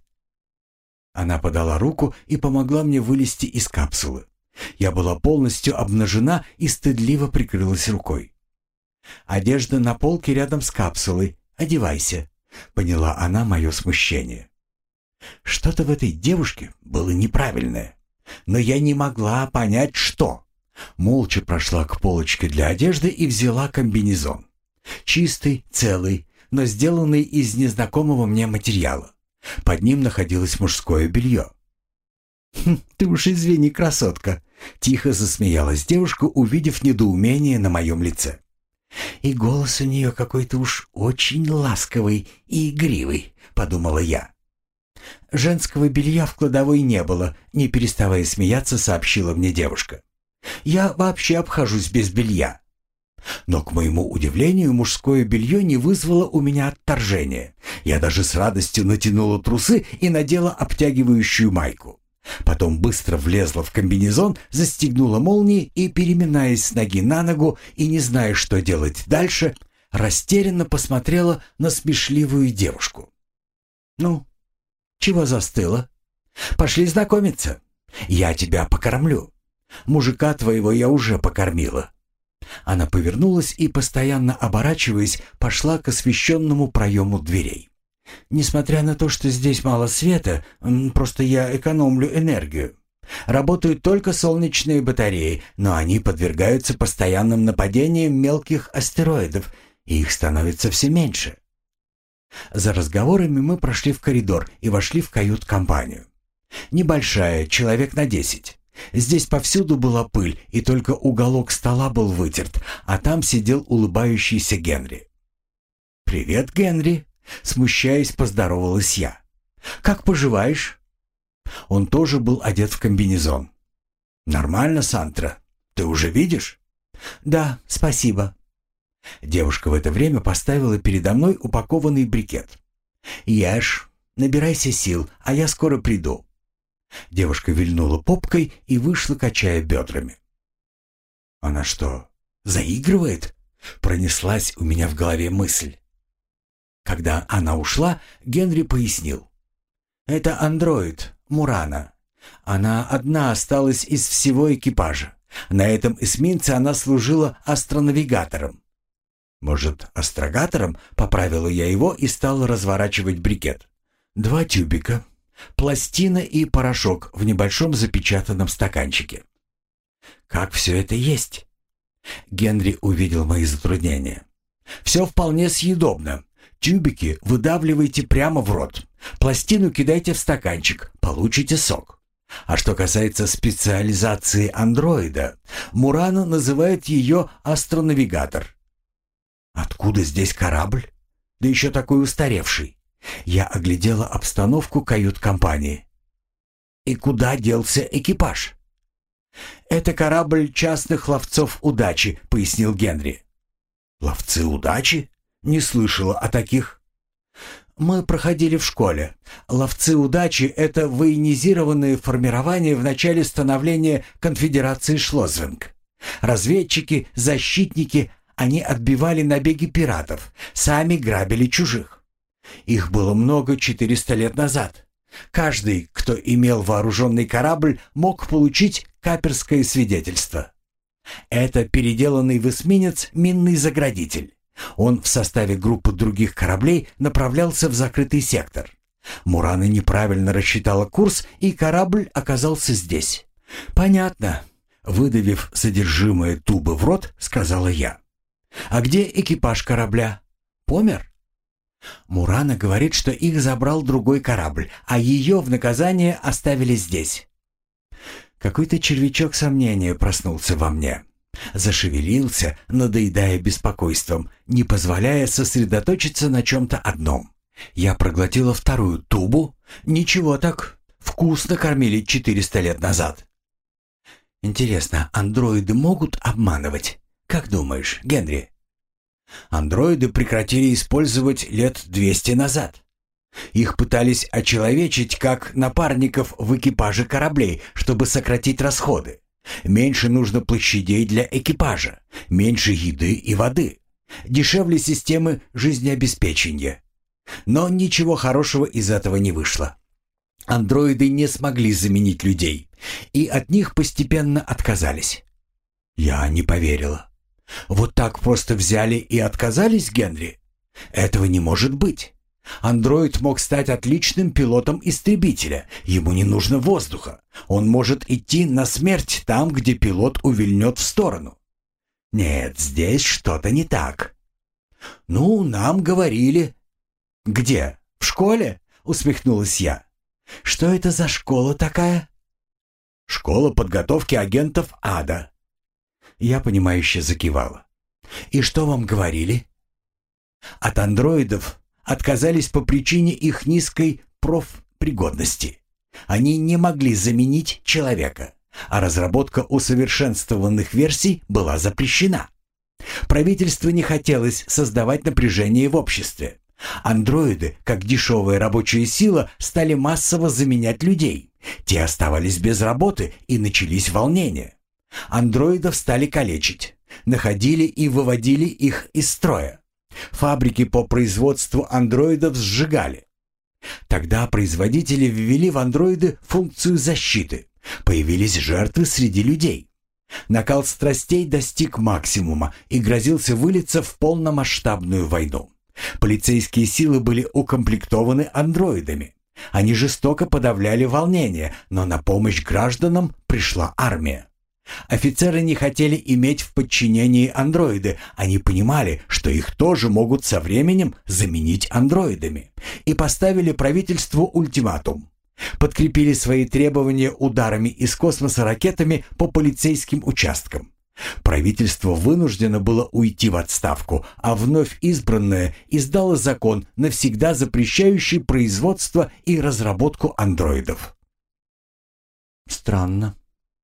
Speaker 1: Она подала руку и помогла мне вылезти из капсулы. Я была полностью обнажена и стыдливо прикрылась рукой. «Одежда на полке рядом с капсулой. Одевайся», — поняла она мое смущение. Что-то в этой девушке было неправильное, но я не могла понять, что. Молча прошла к полочке для одежды и взяла комбинезон. Чистый, целый, но сделанный из незнакомого мне материала. Под ним находилось мужское белье. «Хм, ты уж извини, красотка», — тихо засмеялась девушка, увидев недоумение на моем лице. «И голос у нее какой-то уж очень ласковый и игривый», — подумала я. «Женского белья в кладовой не было», — не переставая смеяться, сообщила мне девушка. «Я вообще обхожусь без белья». Но, к моему удивлению, мужское белье не вызвало у меня отторжения. Я даже с радостью натянула трусы и надела обтягивающую майку. Потом быстро влезла в комбинезон, застегнула молнии и, переминаясь с ноги на ногу и не зная, что делать дальше, растерянно посмотрела на смешливую девушку. «Ну, чего застыла? Пошли знакомиться. Я тебя покормлю. Мужика твоего я уже покормила». Она повернулась и, постоянно оборачиваясь, пошла к освещенному проему дверей. «Несмотря на то, что здесь мало света, просто я экономлю энергию. Работают только солнечные батареи, но они подвергаются постоянным нападениям мелких астероидов, и их становится все меньше». За разговорами мы прошли в коридор и вошли в кают-компанию. Небольшая, человек на десять. Здесь повсюду была пыль, и только уголок стола был вытерт, а там сидел улыбающийся Генри. «Привет, Генри!» — смущаясь, поздоровалась я. «Как поживаешь?» Он тоже был одет в комбинезон. «Нормально, Сантра. Ты уже видишь?» «Да, спасибо». Девушка в это время поставила передо мной упакованный брикет. «Ешь, набирайся сил, а я скоро приду». Девушка вильнула попкой и вышла, качая бедрами. «Она что, заигрывает?» — пронеслась у меня в голове мысль. Когда она ушла, Генри пояснил. «Это андроид, Мурана. Она одна осталась из всего экипажа. На этом эсминце она служила астронавигатором». «Может, астрогатором?» — поправила я его и стала разворачивать брикет. «Два тюбика. Пластина и порошок в небольшом запечатанном стаканчике». «Как все это есть?» Генри увидел мои затруднения. «Все вполне съедобно. Тюбики выдавливайте прямо в рот. Пластину кидайте в стаканчик, получите сок. А что касается специализации андроида, Мурана называет ее астронавигатор». «Откуда здесь корабль? Да еще такой устаревший». Я оглядела обстановку кают-компании. «И куда делся экипаж?» «Это корабль частных ловцов удачи», — пояснил Генри. «Ловцы удачи? Не слышала о таких». «Мы проходили в школе. Ловцы удачи — это военизированные формирования в начале становления конфедерации Шлозвинг. Разведчики, защитники, они отбивали набеги пиратов, сами грабили чужих. Их было много четыреста лет назад. Каждый, кто имел вооруженный корабль, мог получить каперское свидетельство. Это переделанный в эсминец минный заградитель. Он в составе группы других кораблей направлялся в закрытый сектор. Мурана неправильно рассчитала курс, и корабль оказался здесь. «Понятно», — выдавив содержимое тубы в рот, сказала я. «А где экипаж корабля? Помер?» Мурана говорит, что их забрал другой корабль, а ее в наказание оставили здесь. Какой-то червячок сомнения проснулся во мне. Зашевелился, надоедая беспокойством, не позволяя сосредоточиться на чем-то одном. Я проглотила вторую тубу. Ничего так, вкусно кормили четыреста лет назад. Интересно, андроиды могут обманывать? Как думаешь, Генри? Андроиды прекратили использовать лет двести назад. Их пытались очеловечить как напарников в экипаже кораблей, чтобы сократить расходы. Меньше нужно площадей для экипажа, меньше еды и воды, дешевле системы жизнеобеспечения. Но ничего хорошего из этого не вышло. Андроиды не смогли заменить людей, и от них постепенно отказались. Я не поверила. Вот так просто взяли и отказались, Генри? Этого не может быть. Андроид мог стать отличным пилотом истребителя. Ему не нужно воздуха. Он может идти на смерть там, где пилот увильнет в сторону. Нет, здесь что-то не так. Ну, нам говорили. Где? В школе? Усмехнулась я. Что это за школа такая? Школа подготовки агентов ада. Я понимающе закивала. И что вам говорили? От андроидов отказались по причине их низкой профпригодности. Они не могли заменить человека, а разработка усовершенствованных версий была запрещена. Правительству не хотелось создавать напряжение в обществе. Андроиды, как дешевая рабочая сила, стали массово заменять людей. Те оставались без работы, и начались волнения. Андроидов стали калечить, находили и выводили их из строя. Фабрики по производству андроидов сжигали. Тогда производители ввели в андроиды функцию защиты. Появились жертвы среди людей. Накал страстей достиг максимума и грозился вылиться в полномасштабную войну. Полицейские силы были укомплектованы андроидами. Они жестоко подавляли волнения, но на помощь гражданам пришла армия. Офицеры не хотели иметь в подчинении андроиды. Они понимали, что их тоже могут со временем заменить андроидами. И поставили правительству ультиматум. Подкрепили свои требования ударами из космоса ракетами по полицейским участкам. Правительство вынуждено было уйти в отставку, а вновь избранное издало закон, навсегда запрещающий производство и разработку андроидов. Странно.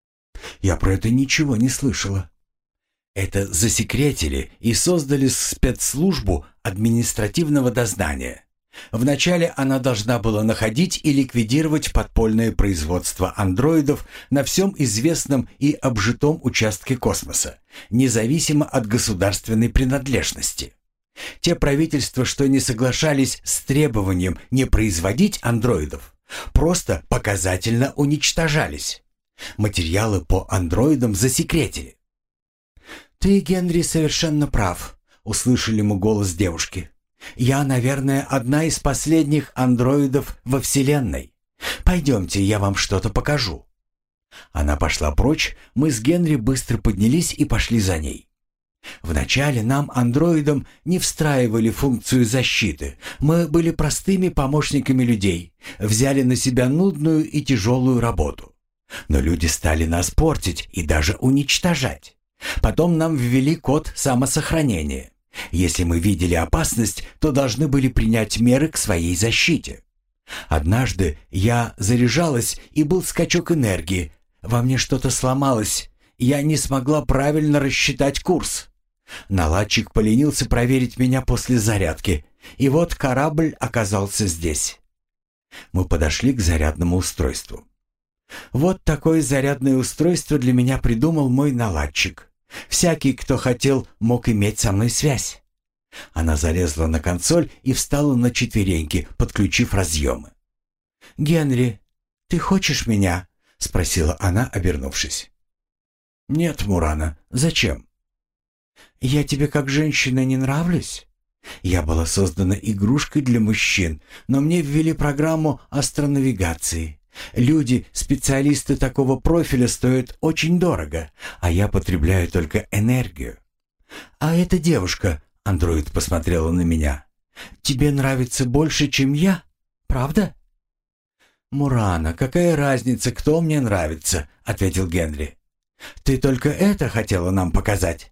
Speaker 1: Я про это ничего не слышала. Это засекретили и создали спецслужбу административного дознания. Вначале она должна была находить и ликвидировать подпольное производство андроидов на всем известном и обжитом участке космоса, независимо от государственной принадлежности. Те правительства, что не соглашались с требованием не производить андроидов, просто показательно уничтожались. Материалы по андроидам засекретили. «Ты, Генри, совершенно прав», — услышали мы голос девушки. «Я, наверное, одна из последних андроидов во Вселенной. Пойдемте, я вам что-то покажу». Она пошла прочь, мы с Генри быстро поднялись и пошли за ней. Вначале нам, андроидам, не встраивали функцию защиты. Мы были простыми помощниками людей, взяли на себя нудную и тяжелую работу. Но люди стали нас портить и даже уничтожать. Потом нам ввели код самосохранения. Если мы видели опасность, то должны были принять меры к своей защите. Однажды я заряжалась, и был скачок энергии. Во мне что-то сломалось. Я не смогла правильно рассчитать курс. Наладчик поленился проверить меня после зарядки. И вот корабль оказался здесь. Мы подошли к зарядному устройству. Вот такое зарядное устройство для меня придумал мой наладчик. Всякий, кто хотел, мог иметь со мной связь. Она залезла на консоль и встала на четвереньки, подключив разъемы. «Генри, ты хочешь меня?» — спросила она, обернувшись. «Нет, Мурана, зачем?» «Я тебе как женщина не нравлюсь?» Я была создана игрушкой для мужчин, но мне ввели программу астронавигации. Люди, специалисты такого профиля, стоят очень дорого, а я потребляю только энергию. А эта девушка, андроид посмотрела на меня, тебе нравится больше, чем я, правда? Мурана, какая разница, кто мне нравится, ответил Генри. Ты только это хотела нам показать?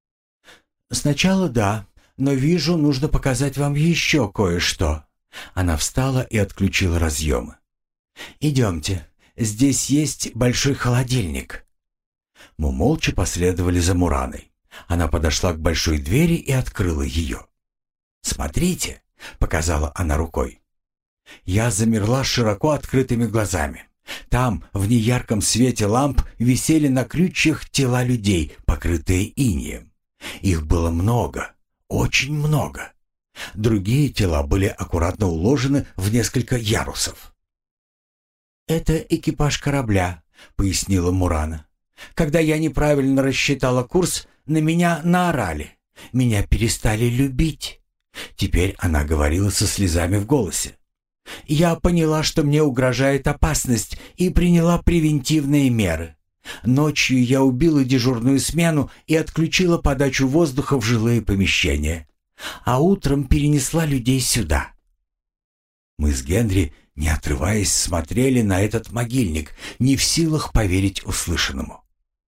Speaker 1: Сначала да, но вижу, нужно показать вам еще кое-что. Она встала и отключила разъемы. «Идемте, здесь есть большой холодильник». Мы молча последовали за Мураной. Она подошла к большой двери и открыла ее. «Смотрите», — показала она рукой. Я замерла с широко открытыми глазами. Там, в неярком свете ламп, висели на крючьях тела людей, покрытые инеем. Их было много, очень много. Другие тела были аккуратно уложены в несколько ярусов. «Это экипаж корабля», — пояснила Мурана. «Когда я неправильно рассчитала курс, на меня наорали. Меня перестали любить». Теперь она говорила со слезами в голосе. «Я поняла, что мне угрожает опасность, и приняла превентивные меры. Ночью я убила дежурную смену и отключила подачу воздуха в жилые помещения. А утром перенесла людей сюда». Мы с Генри, не отрываясь, смотрели на этот могильник, не в силах поверить услышанному.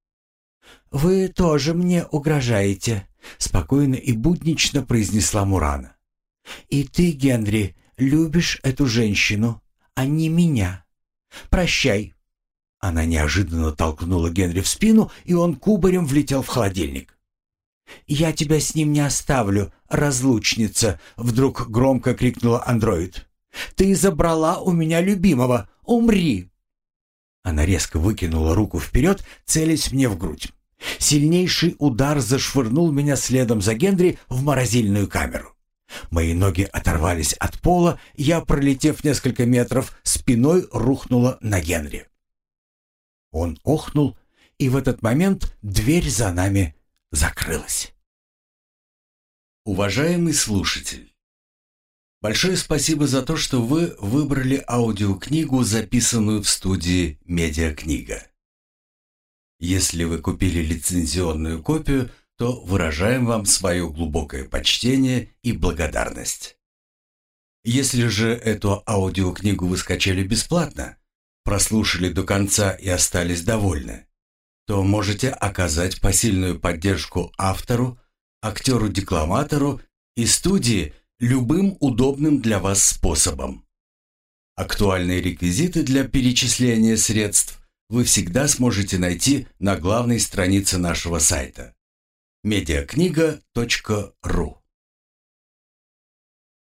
Speaker 1: «Вы тоже мне угрожаете», — спокойно и буднично произнесла Мурана. «И ты, Генри, любишь эту женщину, а не меня. Прощай». Она неожиданно толкнула Генри в спину, и он кубарем влетел в холодильник. «Я тебя с ним не оставлю, разлучница!» — вдруг громко крикнула андроид. «Ты забрала у меня любимого! Умри!» Она резко выкинула руку вперед, целясь мне в грудь. Сильнейший удар зашвырнул меня следом за Генри в морозильную камеру. Мои ноги оторвались от пола, я, пролетев несколько метров, спиной рухнула на Генри. Он охнул, и в этот момент дверь за нами закрылась. Уважаемый слушатель, большое спасибо за то, что вы выбрали аудиокнигу, записанную в студии «Медиакнига». Если вы купили лицензионную копию, то выражаем вам свое глубокое почтение и благодарность. Если же эту аудиокнигу вы скачали бесплатно, прослушали до конца и остались довольны, то можете оказать посильную поддержку автору, актеру-декламатору и студии любым удобным для вас способом. Актуальные реквизиты для перечисления средств вы всегда сможете найти на главной странице нашего сайта медиакнига точка ру.